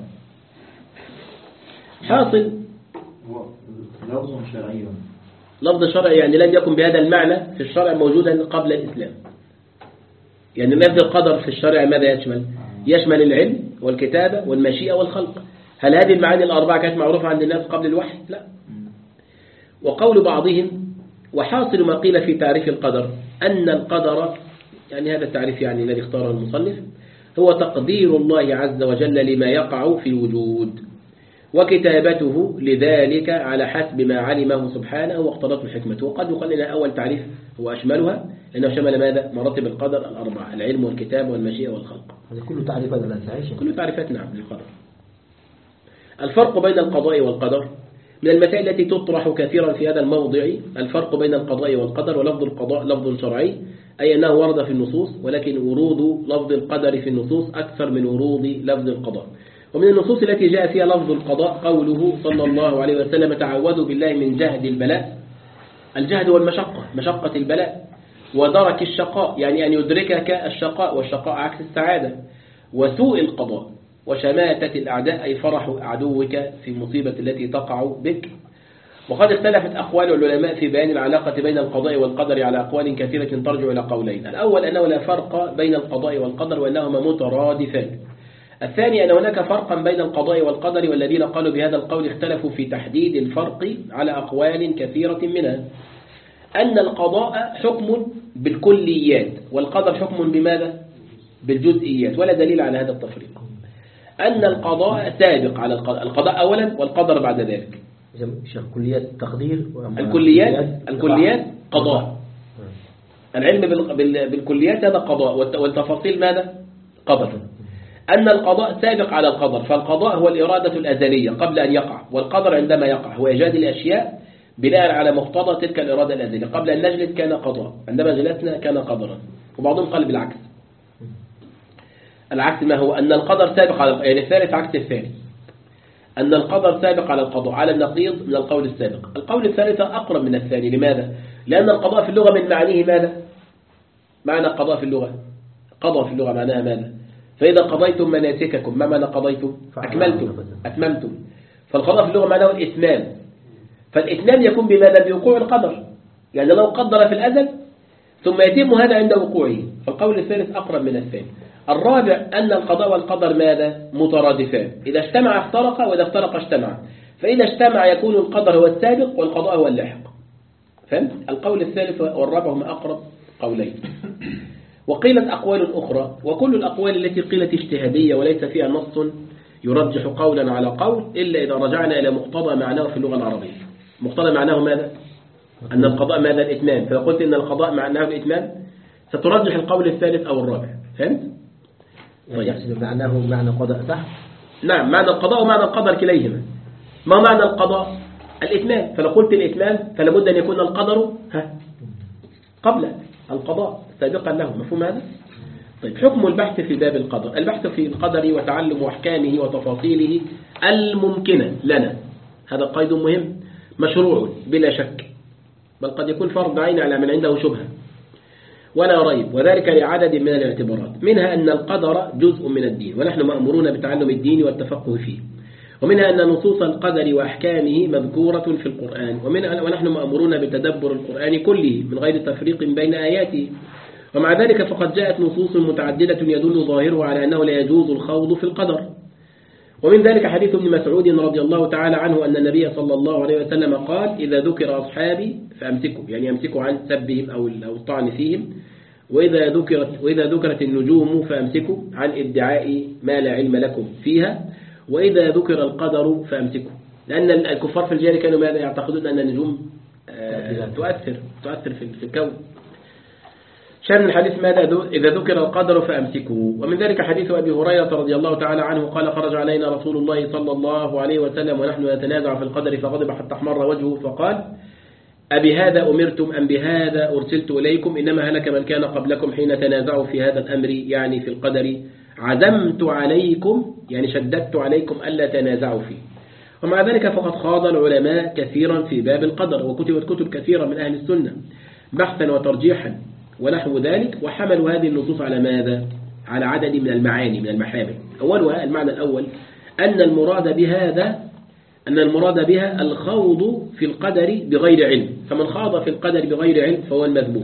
Speaker 1: حاصل
Speaker 2: لفظ شرعي،
Speaker 1: لفظ شرعي يعني لم يكن بهذا المعنى في الشرع موجودا قبل الإسلام. يعني لفظ القدر في الشرع ماذا يشمل؟ يشمل العلم والكتابة والمشيئة والخلق. هل هذه المعاني الأربعة كانت معروفة عند الناس قبل الوحي؟ لا. وقول بعضهم وحاصل ما قيل في تعريف القدر أن القدر، يعني هذا التعريف يعني الذي اختاره المصنف، هو تقدير الله عز وجل لما يقع في الوجود وكتابته لذلك على حسب ما علمه سبحانه واقتضته حكمته. وقد يقال لنا أول تعريف هو أشملها لأنه شمل ماذا؟ مراتب القدر الأربعة: العلم والكتاب والمشيئة والخلق.
Speaker 3: هذا كله تعريفات لا تعيش
Speaker 1: كله تعريفات نعم للقدر. الفرق بين القضاء والقدر من المسائل التي تطرح كثيرا في هذا الموضع. الفرق بين القضاء والقدر. ولفظ القضاء لفظ شرعي أي أنه ورد في النصوص، ولكن ورود لفظ القدر في النصوص أكثر من ورود لفظ القضاء. ومن النصوص التي جاء فيها لفظ القضاء قوله صلى الله عليه وسلم تعوذوا بالله من جهد البلاء. الجهد والمشقة، مشقة البلاء، ودرك الشقاء يعني أن يدركك الشقاء، والشقاء عكس السعادة، وسوء القضاء، وشماتة الأعداء أي فرح عدوك في المصيبة التي تقع بك. وقد اختلفت أقوال العلماء في بيان العلاقة بين القضاء والقدر على أقوال كثيرة ترجع إلى قولين. الأول أنه لا فرق بين القضاء والقدر وأنهما مترادفان. الثاني أن هناك فرقا بين القضاء والقدر، والذين قالوا بهذا القول اختلفوا في تحديد الفرق على أقوال كثيرة منها. أن القضاء حكم بالكليات والقدر حكم بماذا؟ بالجزئيات، ولا دليل على هذا التفريق. أن القضاء سابق على القضاء, القضاء أولا والقدر بعد ذلك.
Speaker 3: كليات تقدير
Speaker 1: الكليات الكليات قضاء. العلم بالكليات هذا قضاء، والتفاصيل ماذا؟ قدر. أن القضاء سابق على القدر، فالقضاء هو الإرادة الأزلية قبل أن يقع، والقدر عندما يقع هو إيجاد الأشياء بناء على مقتضى تلك الإرادة الأزلية. قبل أن نجلس كان قضاء، عندما جلسنا كان قدرا. وبعضهم قال بالعكس، العكس ما هو أن القدر سابق على، يعني الثالث عكس الثاني، أن القدر سابق على القضاء على النقيض من القول السابق. القول الثالث أقرب من الثاني. لماذا؟ لأن القضاء في اللغة من معانيه ماذا؟ معنى القضاء في اللغة، قضى في اللغة معناها ماذا؟ فإذا قضيتم مناسككم، ما معنى قضيتم؟ أكملتم، أتممتم. فالقضاء في اللغة معناه الإتمام، فالإتمام يكون بماذا؟ بوقوع القدر. يعني لو قدر في الأزل ثم يتم هذا عند وقوعه، فالقول الثالث أقرب من الثاني. الرابع أن القضاء والقدر ماذا؟ مترادفان، إذا اجتمع افترق وإذا افترق اجتمع، فإذا اجتمع يكون القدر هو السابق والقضاء هو اللاحق. فهمت؟ القول الثالث والرابع هما أقرب قولين. وقيلت أقوال أخرى، وكل الأقوال التي قيلت اجتهادية وليس فيها نص يرجح قولا على قول إلا إذا رجعنا إلى مقتضى معناه في اللغة العربية. مقتضى معناه ماذا؟ أن القضاء ماذا؟ الإتمام. فلو قلت إن القضاء معناه الإتمام سترجح القول الثالث أو الرابع. فهمت؟
Speaker 3: طيب. يحسب معناه معنى قضاء صح؟
Speaker 1: نعم، معنى القضاء ومعنى القدر كليهما. ما معنى القضاء؟ الإتمام. فلو قلت الإتمام فلا بد أن يكون القدر ها قبل القضاء سابقا له. مفهوم هذا؟ طيب، حكم البحث في باب القدر. البحث في القدر وتعلم أحكامه وتفاصيله الممكنة لنا، هذا قيد مهم، مشروع بلا شك، بل قد يكون فرض عين على من عنده شبهة ولا ريب، وذلك لعدد من الاعتبارات، منها أن القدر جزء من الدين ونحن مأمورون بتعلم الدين والتفقه فيه، ومنها أن نصوص القدر وأحكامه مذكورة في القرآن، ومنها ونحن مأمورون بتدبر القرآن كله من غير تفريق بين آياته، ومع ذلك فقد جاءت نصوص متعددة يدل ظاهرها على أنه لا يجوز الخوض في القدر. ومن ذلك حديث ابن مسعود رضي الله تعالى عنه أن النبي صلى الله عليه وسلم قال: إذا ذكر أصحابي فأمسكوا، يعني أمسكوا عن سبهم أو الطعن فيهم، وإذا ذكرت, وإذا ذكرت النجوم فأمسكوا عن ادعاء ما لا علم لكم فيها، وإذا ذكر القدر فأمسكوا، لأن الكفار في الجاهلية كانوا ماذا يعتقدون أن النجوم تؤثر تؤثر في الكون. شأن الحديث ماذا؟ إذا ذكر القدر فأمسكوا. ومن ذلك حديث أبي هريرة رضي الله تعالى عنه قال: خرج علينا رسول الله صلى الله عليه وسلم ونحن نتنازع في القدر فغضب حتى احمر وجهه فقال: أبي هذا أمرتم أم بهذا أرسلت إليكم؟ إنما هلك من كان قبلكم حين تنازعوا في هذا الأمر، يعني في القدر. عزمت عليكم، يعني شددت عليكم ألا تنازعوا فيه. ومع ذلك فقد خاض العلماء كثيرا في باب القدر، وكتبت كتب كثيرة من أهل السنة بحثا وترجيحا ونحو ذلك، وحملوا هذه النصوص على ماذا؟ على عدد من المعاني من المحامل. أولها المعنى الأول أن المراد بهذا أن المراد بها الخوض في القدر بغير علم، فمن خاض في القدر بغير علم فهو المذموم.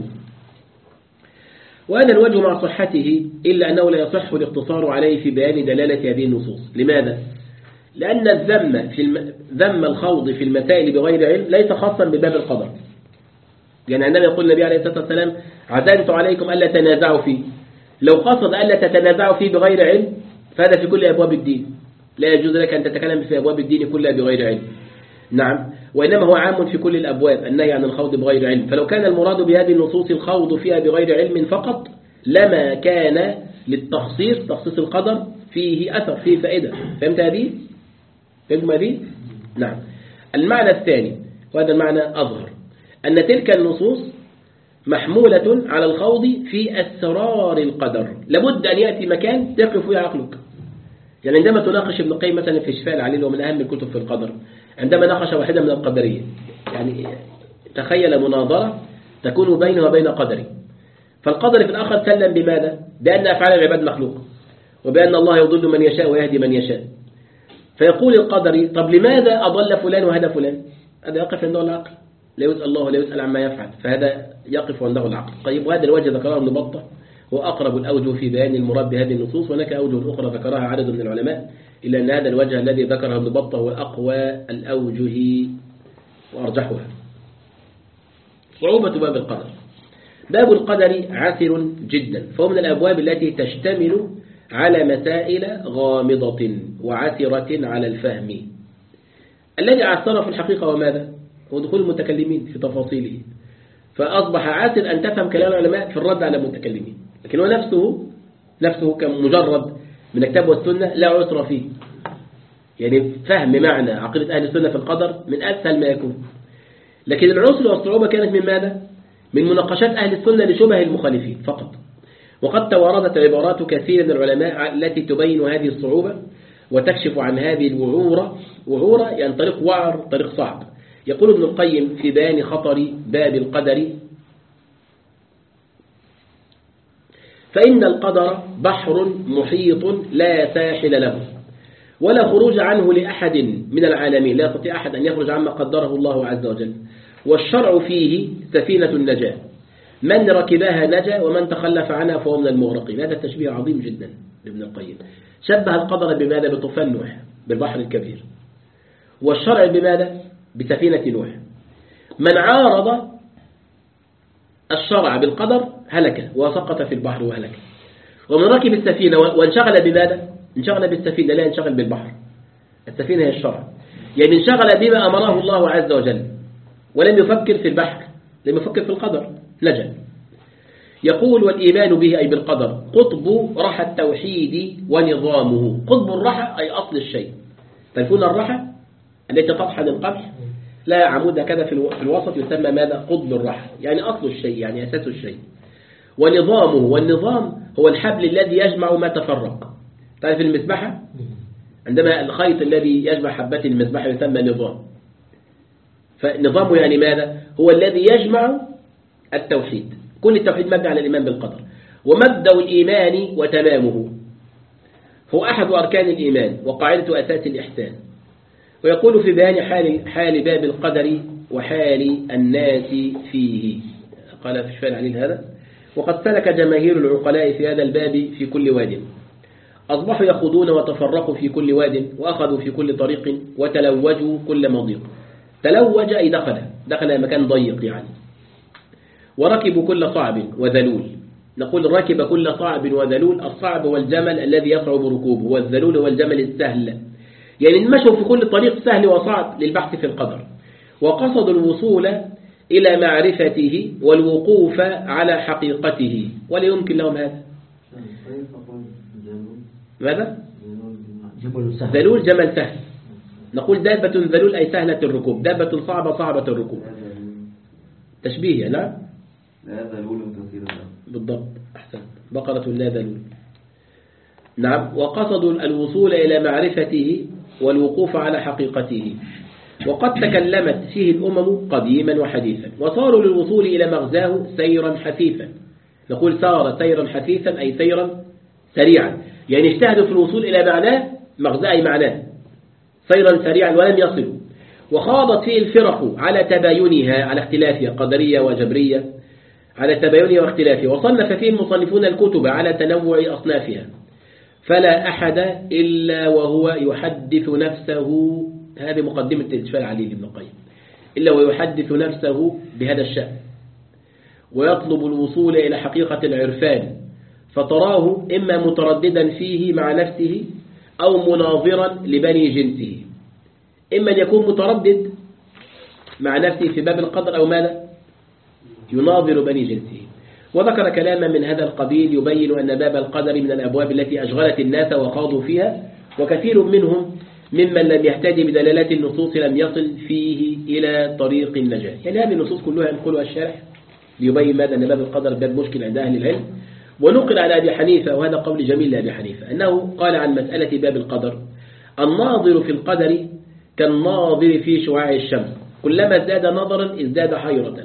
Speaker 1: وهذا الوجه مع صحته، إلا أنه لا يصح الاقتصار عليه في بيان دلالة هذه النصوص. لماذا؟ لأن الذم في الم... ذم الخوض في المسائل بغير علم ليس خاصا بباب القدر. يعني عندما يقول النبي عليه الصلاة والسلام: عزمت عليكم ألا تنازعوا فيه، لو قصد ألا تتنازعوا فيه بغير علم فهذا في كل أبواب الدين، لا يجوز لك أن تتكلم في أبواب الدين كلها بغير علم. نعم، وإنما هو عام في كل الأبواب النهي عن الخوض بغير علم. فلو كان المراد بهذه النصوص الخوض فيها بغير علم فقط لما كان للتخصيص تخصيص القدر فيه أثر، فيه فائدة. فهمت هذه؟ فهمتم هذه؟ نعم. المعنى الثاني، وهذا المعنى أظهر، أن تلك النصوص محمولة على الخوض في أسرار القدر. لابد أن يأتي مكان تقف فيه عقلك. يعني عندما تناقش ابن القيم مثلا في شفاء العليل ومن أهم الكتب في القدر، عندما ناقش واحدة من القدرية، يعني تخيل مناظرة تكون بينه وبين قدري، فالقدر في الآخر سلم بماذا؟ بأن أفعال العباد مخلوقة، وبأن الله يضل من يشاء ويهدي من يشاء. فيقول القدري: طب لماذا أضل فلان وهدى فلان؟ هذا يقف عنده العقل، لا يسأل الله ولا يسأل عما يفعل، فهذا يقف عنده العقل. طيب، وهذا الوجه ذكره ابن بطة هو أقرب الأوجه في بيان المراد بهذه النصوص، وهناك أوجه أخرى ذكرها عدد من العلماء، إلا أن هذا الوجه الذي ذكره ابن بطة هو أقوى الأوجه وأرجحها. صعوبة باب القدر. باب القدر عسر جدا، فهو من الأبواب التي تشتمل على مسائل غامضة وعسرة على الفهم. الذي عسر في الحقيقة وماذا؟ هو دخول المتكلمين في تفاصيله، فأصبح عسر أن تفهم كلام العلماء في الرد على المتكلمين، لكن هو نفسه نفسه كمجرد من الكتاب والسنة لا عسر فيه. يعني فهم معنى عقيدة أهل السنة في القدر من أسهل ما يكون، لكن العسر والصعوبة كانت من ماذا؟ من مناقشات أهل السنة لشبه المخالفين فقط. وقد تواردت عبارات كثير من العلماء التي تبين هذه الصعوبة وتكشف عن هذه الوعورة. وعورة يعني طريق وعر، طريق صعب. يقول ابن القيم في بيان خطر باب القدر: فإن القدر بحر محيط لا ساحل له ولا خروج عنه لأحد من العالمين، لا يستطيع أحد أن يخرج عما قدره الله عز وجل، والشرع فيه سفينة النجاة، من ركبها نجا ومن تخلف عنها فهو من المغرقين. هذا التشبيه عظيم جدا لابن القيم. شبه القدر بماذا؟ بطوفان نوح بالبحر الكبير، والشرع بماذا؟ بسفينة نوح. من عارض الشرع بالقدر هلك وسقط في البحر وهلك، ومن ركب السفينة وانشغل بماذا؟ انشغل بالسفينة لا ينشغل بالبحر. السفينة هي الشرع، يعني انشغل بما أمره الله عز وجل ولم يفكر في البحر، لم يفكر في القدر نجا. يقول والإيمان به أي بالقدر قطب رحى التوحيد ونظامه. قطب الرحى أي أصل الشيء. تعرفون الرحى التي تطحن القمح لا عمود كذا في الوسط يسمى ماذا؟ قطب الرحى، يعني أصل الشيء، يعني أساس الشيء. ونظامه، والنظام هو الحبل الذي يجمع ما تفرق. تعرف المسبحة؟ عندما الخيط الذي يجمع حبات المسبحة يسمى نظام. فنظامه يعني ماذا؟ هو الذي يجمع التوحيد. كل التوحيد مبني على الإيمان بالقدر. ومبدأ الإيمان وتمامه هو أحد أركان الإيمان وقاعدة أساس الإحسان. ويقول في بيان حال, حال باب القدر وحال الناس فيه، قال في شفاء العليل هذا: وقد سلك جماهير العقلاء في هذا الباب في كل واد، أصبحوا يخوضون وتفرقوا في كل واد، وأخذوا في كل طريق، وتلوجوا كل مضيق. تلوج أي دخل دخل مكان ضيق يعني. وركبوا كل صعب وذلول. نقول ركب كل صعب وذلول. الصعب هو الجمل الذي يصعب ركوبه، والذلول هو الجمل السهل، يعني المشوا في كل طريق سهل وصعب للبحث في القدر. وقصدوا الوصول إلى معرفته والوقوف على حقيقته، ولا يمكن لهم هذا. ماذا؟ ذلول جمل سهل. نقول دابة ذلول أي سهلة الركوب، دابة صعبة صعبة الركوب. تشبيه لا؟
Speaker 4: لا ذلول كثيرا.
Speaker 1: بالضبط، أحسن. بقرة لا ذلول. نعم. وقصدوا الوصول إلى معرفته والوقوف على حقيقته. وقد تكلمت فيه الأمم قديما وحديثا، وصاروا للوصول إلى مغزاه سيرا حثيثا. نقول سار سيرا حثيثا أي سيرا سريعا، يعني اجتهدوا في الوصول إلى معناه، مغزاه أي معناه، سيرا سريعا ولم يصلوا. وخاضت فيه الفرق على تباينها، على اختلافها، قدرية وجبرية، على تباينها واختلافها. وصنف فيه المصنفون الكتب على تنوع أصنافها، فلا أحد إلا وهو يحدث نفسه، هذه مقدمة الشفاء العليل ابن القيم، إلا ويحدث نفسه بهذا الشأن، ويطلب الوصول إلى حقيقة العرفان، فتراه إما مترددا فيه مع نفسه أو مناظرا لبني جنسه. إما أن يكون متردد مع نفسه في باب القدر، أو ماذا؟ يناظر بني جنسه. وذكر كلاما من هذا القبيل يبين أن باب القدر من الأبواب التي أشغلت الناس وخاضوا فيها، وكثير منهم ممن لم يهتدي بدلالات النصوص لم يصل فيه إلى طريق النجاة. يعني هذه النصوص كلها ينقلها الشارح ليبين ماذا؟ أن باب القدر باب مشكل عند أهل العلم. ونقل على أبي حنيفة، وهذا قول جميل لأبي حنيفة، أنه قال عن مسألة باب القدر: الناظر في القدر كالناظر في شعاع الشمس، كلما ازداد نظرا ازداد حيرة.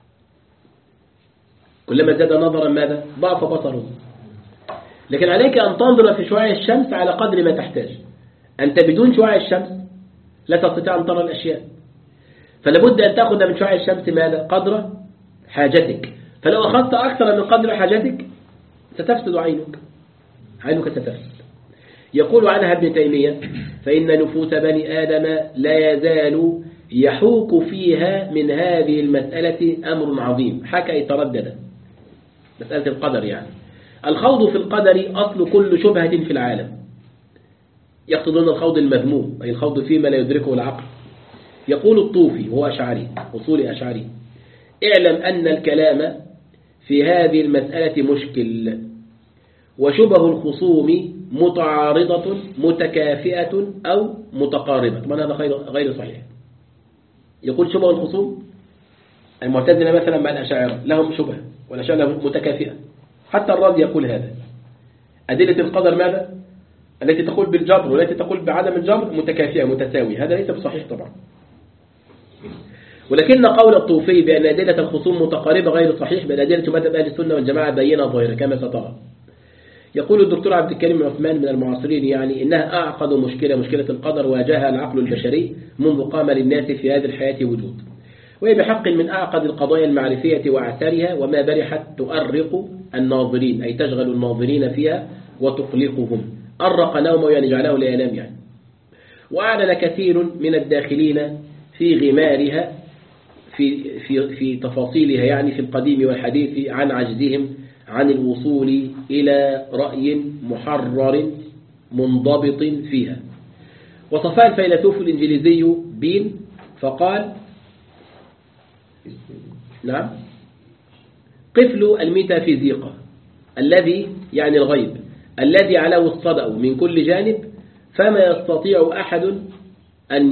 Speaker 1: كلما ازداد نظرا ماذا؟ ضعف بصره. لكن عليك أن تنظر في شعاع الشمس على قدر ما تحتاج. أنت بدون شعاع الشمس لا تستطيع أن ترى الأشياء، فلابد أن تأخذ من شعاع الشمس ماذا؟ قدر حاجتك. فلو أخذت أكثر من قدر حاجتك ستفسد عينك، عينك ستفسد. يقول عنها ابن تيمية: فإن نفوس بني آدم لا يزال يحوك فيها من هذه المسألة أمر عظيم. حكى يتردد مسألة القدر، يعني الخوض في القدر أصل كل شبهة في العالم. يقصدون الخوض المذموم، أي الخوض فيما لا يدركه العقل. يقول الطوفي وهو أشعري، أصولي أشعري: اعلم أن الكلام في هذه المسألة مشكل، وشبه الخصوم متعارضة متكافئة أو متقاربة. طبعا هذا غير صحيح. يقول شبه الخصوم، المعتزلة مثلا مع الأشاعرة لهم شبه، والأشاعرة لهم متكافئة. حتى الرازي يقول هذا. أدلة القدر ماذا؟ التي تقول بالجبر والتي تقول بعدم الجبر متكافئة متساوية. هذا ليس بصحيح طبعا. ولكن قول الطوفي بأن أدلة الخصوم متقاربة غير صحيح، بأن أدلة مذهب أهل السنة والجماعة بينة ظاهرة كما سترى. يقول الدكتور عبد الكريم عثمان من المعاصرين: يعني إنها أعقد مشكلة، مشكلة القدر، واجهها العقل البشري منذ قام للناس في هذه الحياة وجود، وهي بحق من أعقد القضايا المعرفية وأعسرها، وما برحت تؤرق الناظرين، أي تشغل الناظرين فيها وتقلقهم. أرق نومه يعني جعله لا ينام يعني. وأعلن كثير من الداخلين في غمارها في, في, في تفاصيلها يعني في القديم والحديث عن عجزهم عن الوصول إلى رأي محرر منضبط فيها. وصفها الفيلسوف الإنجليزي بين فقال: نعم، قفل الميتافيزيقا الذي يعني الغيب الذي عليه الصدأ من كل جانب، فما يستطيع أحد أن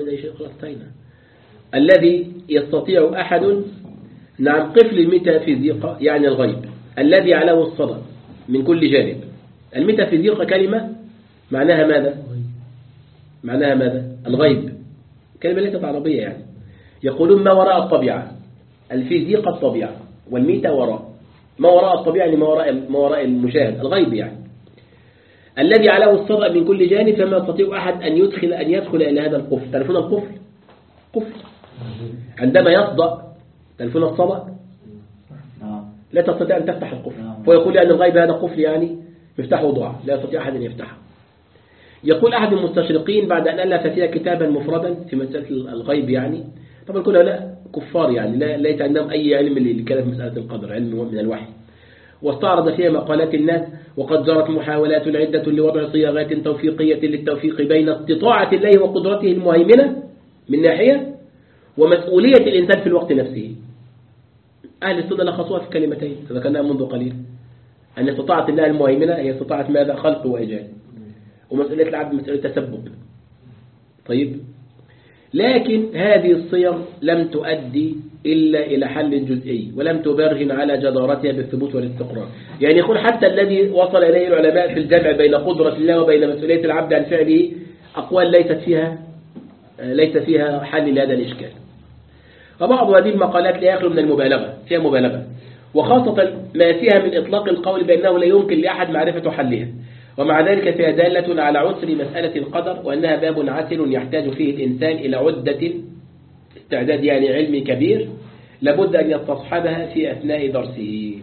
Speaker 1: الذي يستطيع أحد نعم قفل الميتافيزيقا يعني الغيب الذي عليه الصدأ من كل جانب. الميتافيزيقا كلمة معناها ماذا؟ معناها ماذا؟ الغيب، كلمة ليست عربية يعني. يقولون ما وراء الطبيعة، الفيزيقا الطبيعة، والميتا وراء، ما وراء الطبيعة يعني ما وراء ما وراء المشاهد، الغيب يعني. الذي عليه الصدأ من كل جانب، فما يستطيع أحد أن يدخل أن يدخل إلى هذا القفل. تعرفون القفل؟ قفل عندما يصدأ، تعرفون الصدأ؟ لا تستطيع أن تفتح القفل، فيقول أن الغيب هذا قفل يعني مفتاح وضع، لا يستطيع أحد أن يفتحه. يقول أحد المستشرقين بعد أن ألف فيها كتابا مفردا في مسألة الغيب يعني، طبعا كلها لا كفار يعني، لا ليس عندهم أي علم اللي كانت مسألة القدر، علم من الوحي. واستعرض فيها مقالات الناس، وقد جرت محاولات عدة لوضع صياغات توفيقية للتوفيق بين استطاعة الله وقدرته المهيمنة من ناحية، ومسؤولية الإنسان في الوقت نفسه. أهل السنة لخصوها في كلمتين ذكرناها منذ قليل، أن استطاعة الله المهيمنة هي استطاعة ماذا؟ خلق وإيجاد، ومسألة العبد مسألة تسبب. طيب، لكن هذه الصيغ لم تؤدي إلا إلى حل جزئي، ولم تبرهن على جدارتها بالثبوت والاستقرار. يعني يقول حتى الذي وصل إليه العلماء في الجمع بين قدرة الله وبين مسؤولية العبد عن فعله أقوال ليست فيها ليس فيها حل لهذا الإشكال. وبعض هذه المقالات لا يخلو من المبالغة، فيها مبالغة، وخاصة ما فيها من إطلاق القول بأنه لا يمكن لأحد معرفة حلها، ومع ذلك فيها دالة على عسر مسألة القدر، وأنها باب عسر يحتاج فيه الإنسان إلى عدة استعداد يعني علمي كبير لابد أن يستصحبها في أثناء درسه.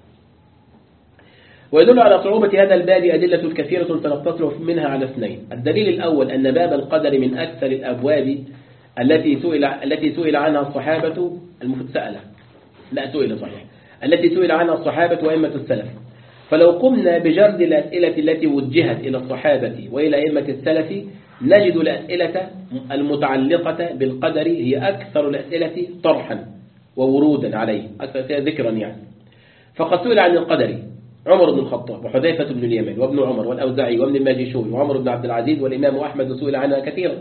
Speaker 1: ويدل على صعوبة هذا الباب أدلة كثيرة سنقتصر منها على اثنين. الدليل الأول أن باب القدر من أكثر الأبواب التي سئل التي سئل عنها الصحابة المتسألة لا سئل صحيح التي سئل عنها الصحابة وأئمة السلف. فلو قمنا بجرد الأسئلة التي وجهت إلى الصحابة وإلى أئمة السلف نجد الأسئلة المتعلقة بالقدر هي أكثر الأسئلة طرحا وورودا عليه، أكثر ذكرا يعني. فقد سئل عن القدر عمر بن الخطاب وحذيفة بن اليمن وابن عمر والأوزاعي وابن الماجشون وعمر بن عبد العزيز والإمام أحمد سئل عنها كثيرا.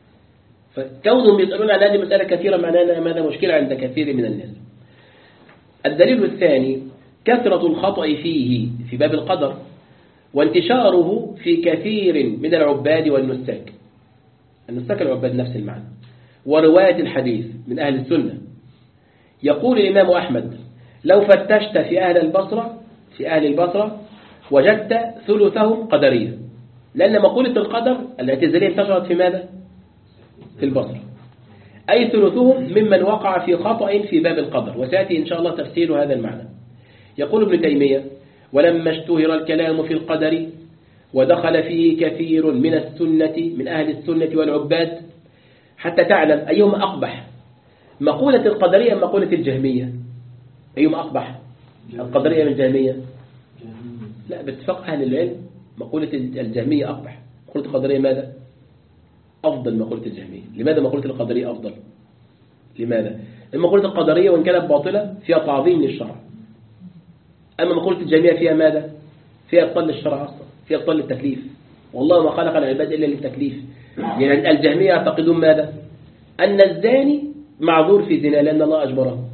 Speaker 1: فكونهم يسألون عن هذه المسألة كثيرا معناه ماذا؟ مشكلة عند كثير من الناس. الدليل الثاني كثرة الخطأ فيه في باب القدر، وانتشاره في كثير من العباد والنساك. النساك العباد نفس المعنى، ورواية الحديث من أهل السنة. يقول الإمام أحمد لو فتشت في أهل البصرة في أهل البصرة وجدت ثلثهم قدرية، لأن مقولة القدر الاعتزالية انتشرت في ماذا؟ في البصرة، أي ثلثهم ممن وقع في خطأ في باب القدر، وسيأتي إن شاء الله تفسير هذا المعنى. يقول ابن تيمية ولما اشتهر الكلام في القدر ودخل فيه كثير من السنة من أهل السنة والعباد حتى تعلم أيهما أقبح، مقولة القدرية أم مقولة الجهمية؟ أيهما أقبح، القدرية من الجهمية؟ لا، باتفاق أهل العلم مقولة الجهمية أقبح. مقولة القدرية ماذا؟ أفضل مقولة الجهمية. لماذا مقولة القدرية أفضل؟ لماذا؟ المقولة القدرية وإن كانت باطلة فيها تعظيم للشرع، أما مقولة الجهمية فيها ماذا؟ فيها إبطال للشرع أصلا، فيها إبطال للتكليف، والله ما خلق العباد إلا للتكليف. يعني الجهمية يعتقدون ماذا؟ أن الزاني معذور في زنا لأن الله أجبره،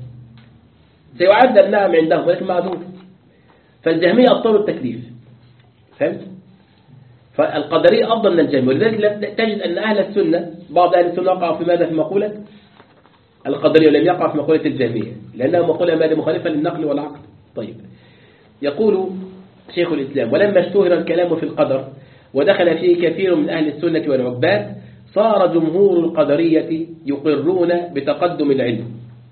Speaker 1: سيعذب نعم عندهم ولكن معذور. فالجهمية أبطلوا التكليف، فهمت؟ فالقدرية أفضل من الجهمية، ولذلك تجد أن أهل السنة بعض أهل السنة وقعوا في ماذا؟ في مقولة القدرية، ولم يقع في مقولة الجهمية لأنها مقولة ماذا؟ مخالفة للنقل والعقل. طيب، يقول شيخ الإسلام ولما اشتهر الكلام في القدر ودخل فيه كثير من أهل السنة والعباد صار جمهور القدرية يقرون بتقدم العلم،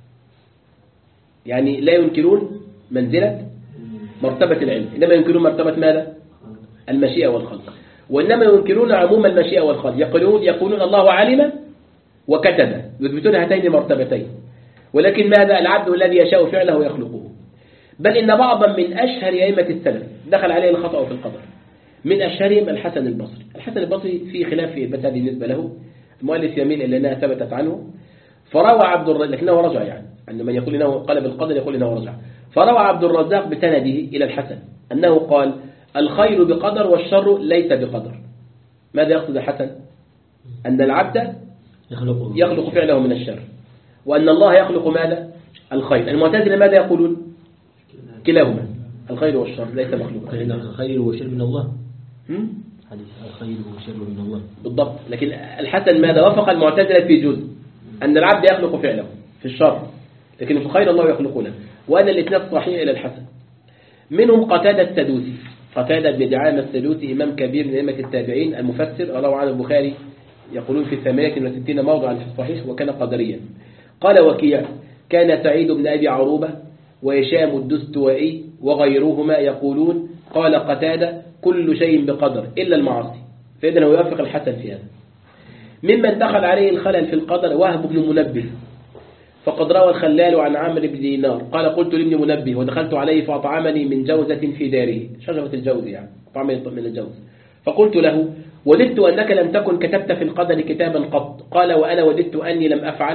Speaker 1: يعني لا ينكرون منزلة مرتبة العلم، إنما ينكرون مرتبة ماذا؟ المشيئة والخلق، وإنما ينكرون عموم المشيئة والخلق. يقولون يقولون الله علم وكتب، يثبتون هاتين المرتبتين، ولكن ماذا؟ العبد الذي يشاء فعله يخلقه. بل إن بعضا من أشهر أئمة السلف دخل عليه الخطأ في القدر، من أشهرهم الحسن البصري. الحسن البصري في خلاف في إثبات هذه النسبة له، المؤلف يميل إلى أنها ثبتت عنه، فروى عبد الرزاق، لكنه رجع، يعني أن من يقول إنه قلب القدر يقول إنه رجع. فروى عبد الرزاق بسنده إلى الحسن أنه قال: الخير بقدر والشر ليس بقدر. ماذا يقصد الحسن؟ أن العبد
Speaker 3: يخلق
Speaker 1: يخلق فعله من الشر، وأن الله يخلق ماذا؟ الخير. المعتزلة ماذا يقولون؟ كلاهما، الخير والشر ليس مخلوقا.
Speaker 3: فإن الخير والشر من الله.
Speaker 1: هم؟
Speaker 3: حديث الخير والشر من الله
Speaker 1: بالضبط. لكن الحسن ماذا؟ وفق المعتزلة في جزء، أن العبد يخلق فعله في الشر، لكن في الخير الله يخلقونه، وأن الاثنين صحيح إلى الحسن. منهم قتادة السدوسي، قتادة بن دعامة السدوسي، إمام كبير من أئمة التابعين، المفسر، روى عن البخاري يقولون في ثمانية وستين موضعا في الصحيح، وكان قدريا. قال وكيع: كان سعيد بن أبي عروبة وهشام الدستوائي وغيرهما يقولون قال قتادة: كل شيء بقدر إلا المعاصي. فإذا هو يوافق الحسن في هذا. ممن دخل عليه الخلل في القدر وهب بن منبه، فقد روى الخلال عن عمرو بن دينار قال: قلت لابن منبه ودخلت عليه فأطعمني من جوزة في داره، شجرة الجوز يعني، طعمي من الجوز، فقلت له: وددت أنك لم تكن كتبت في القدر كتابا قط. قال: وأنا وددت أني لم أفعل.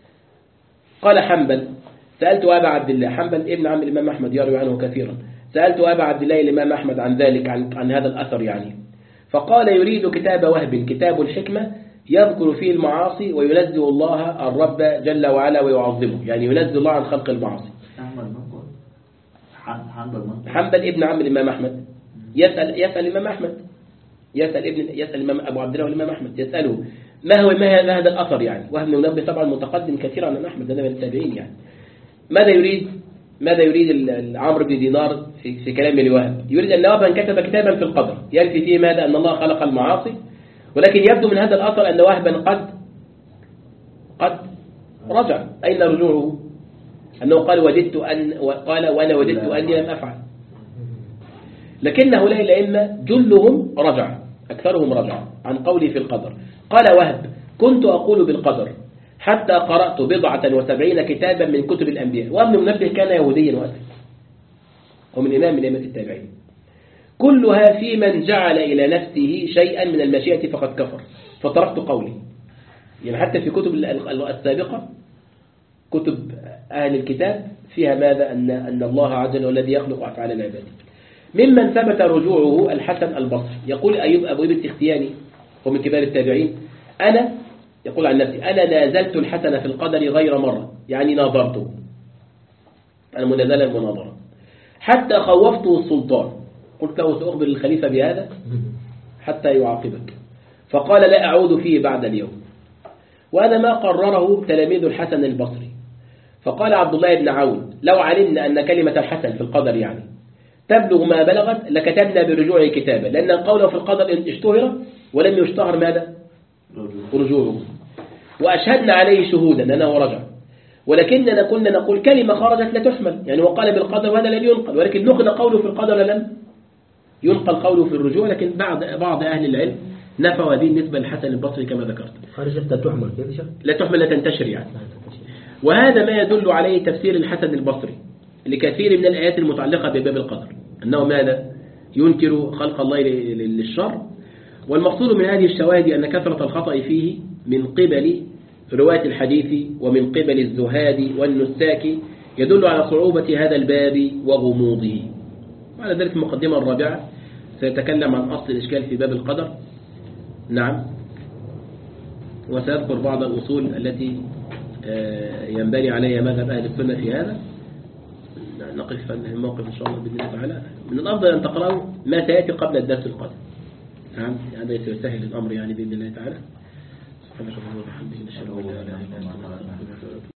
Speaker 1: قال حنبل: سألت أبا عبد الله، حنبل ابن عم الإمام أحمد يروي عنه كثيرا، سألت أبا عبد الله الإمام أحمد عن ذلك، عن, عن هذا الأثر يعني، فقال: يريد كتاب وهب، كتاب الحكمة، يذكر فيه المعاصي وينزه الله الرب جل وعلا ويعظمه، يعني ينزه الله عن خلق المعاصي. حنبل ابن عم الإمام أحمد يسأل يسأل الإمام أحمد، يسأل ابن يسأل الإمام أبو عبد الله والإمام أحمد، يسأله ما هو ما هذا الأثر يعني. وهب بن منبه طبعا متقدم كثيرا عن أحمد، هذا من التابعين يعني. ماذا يريد ماذا يريد عمرو بن دينار في, في كلام لوهب؟ يريد أن وهبا كتب كتابا في القدر ينفي فيه ماذا؟ أن الله خلق المعاصي، ولكن يبدو من هذا الأثر أن وهبا قد قد رجع. أين رجوعه؟ أنه قال: وددت أن وقال وأنا وددت أني لم أفعل. لكن هؤلاء الأئمة جلهم رجع، أكثرهم رجع عن قولي في القدر. قال وهب: كنت أقول بالقدر حتى قرأت بضعة وسبعين كتابا من كتب الأنبياء. وابن منبه كان يهوديا وأسلم، ومن إمام من أئمة التابعين، كلها في من جعل إلى نفسه شيئا من المشيئة فقد كفر، فتركت قولي. يعني حتى في كتب السابقة، كتب أهل الكتاب، فيها ماذا؟ أن أن الله عز وجل الذي يخلق أفعال العباد. ممن ثبت رجوعه الحسن البصري، يقول أيوب أبو أيوب السختياني، هو من كبار التابعين: أنا يقول عن نفسي أنا نازلت الحسن في القدر غير مرة، يعني ناظرته، المنازلة المناظرة، حتى خوفته السلطان، قلت له: سأخبر الخليفة بهذا حتى يعاقبك، فقال: لا أعود فيه بعد اليوم. وهذا ما قرره تلاميذ الحسن البصري. فقال عبد الله بن عون: لو علمنا أن كلمة الحسن في القدر يعني تبلغ ما بلغت لكتبنا برجوع كتابا، لأن القول في القدر اشتهر ولم يشتهر ماذا؟ رجوعه. وأشهدنا عليه شهودا أنه رجع، ولكننا كنا نقول كلمة خرجت لا تحمل، يعني وقال بالقدر وهذا لم ينقل، ولكن نقل قوله في القدر لم ينقل قوله في الرجوع. لكن بعض بعض أهل العلم نفوا هذه النسبة للحسن البصري كما ذكرت.
Speaker 3: خرجت لا تحمل، كيف
Speaker 1: لا تحمل لا تنتشر يعني. وهذا ما يدل عليه تفسير الحسن البصري لكثير من الآيات المتعلقة بباب القدر، أنه ماذا؟ ينكر خلق الله للشر. والمقصود من هذه الشواهد أن كثرة الخطأ فيه من قبل رواة الحديث ومن قبل الزهاد والنساك يدل على صعوبة هذا الباب وغموضه. وعلى ذلك المقدمة الرابعة سيتكلم عن أصل الإشكال في باب القدر، نعم، وسيذكر بعض الأصول التي ينبني عليها مذهب أهل السنة في هذا. نقف في الموقف إن شاء الله بإذن الله تعالى. من الأفضل أن تقرأوا ما سيأتي قبل الدرس القادم، نعم، هذا سيسهل الأمر يعني بإذن الله تعالى. سبحانك اللهم وبحمدك، نشهد أن لا إله إلا أنت.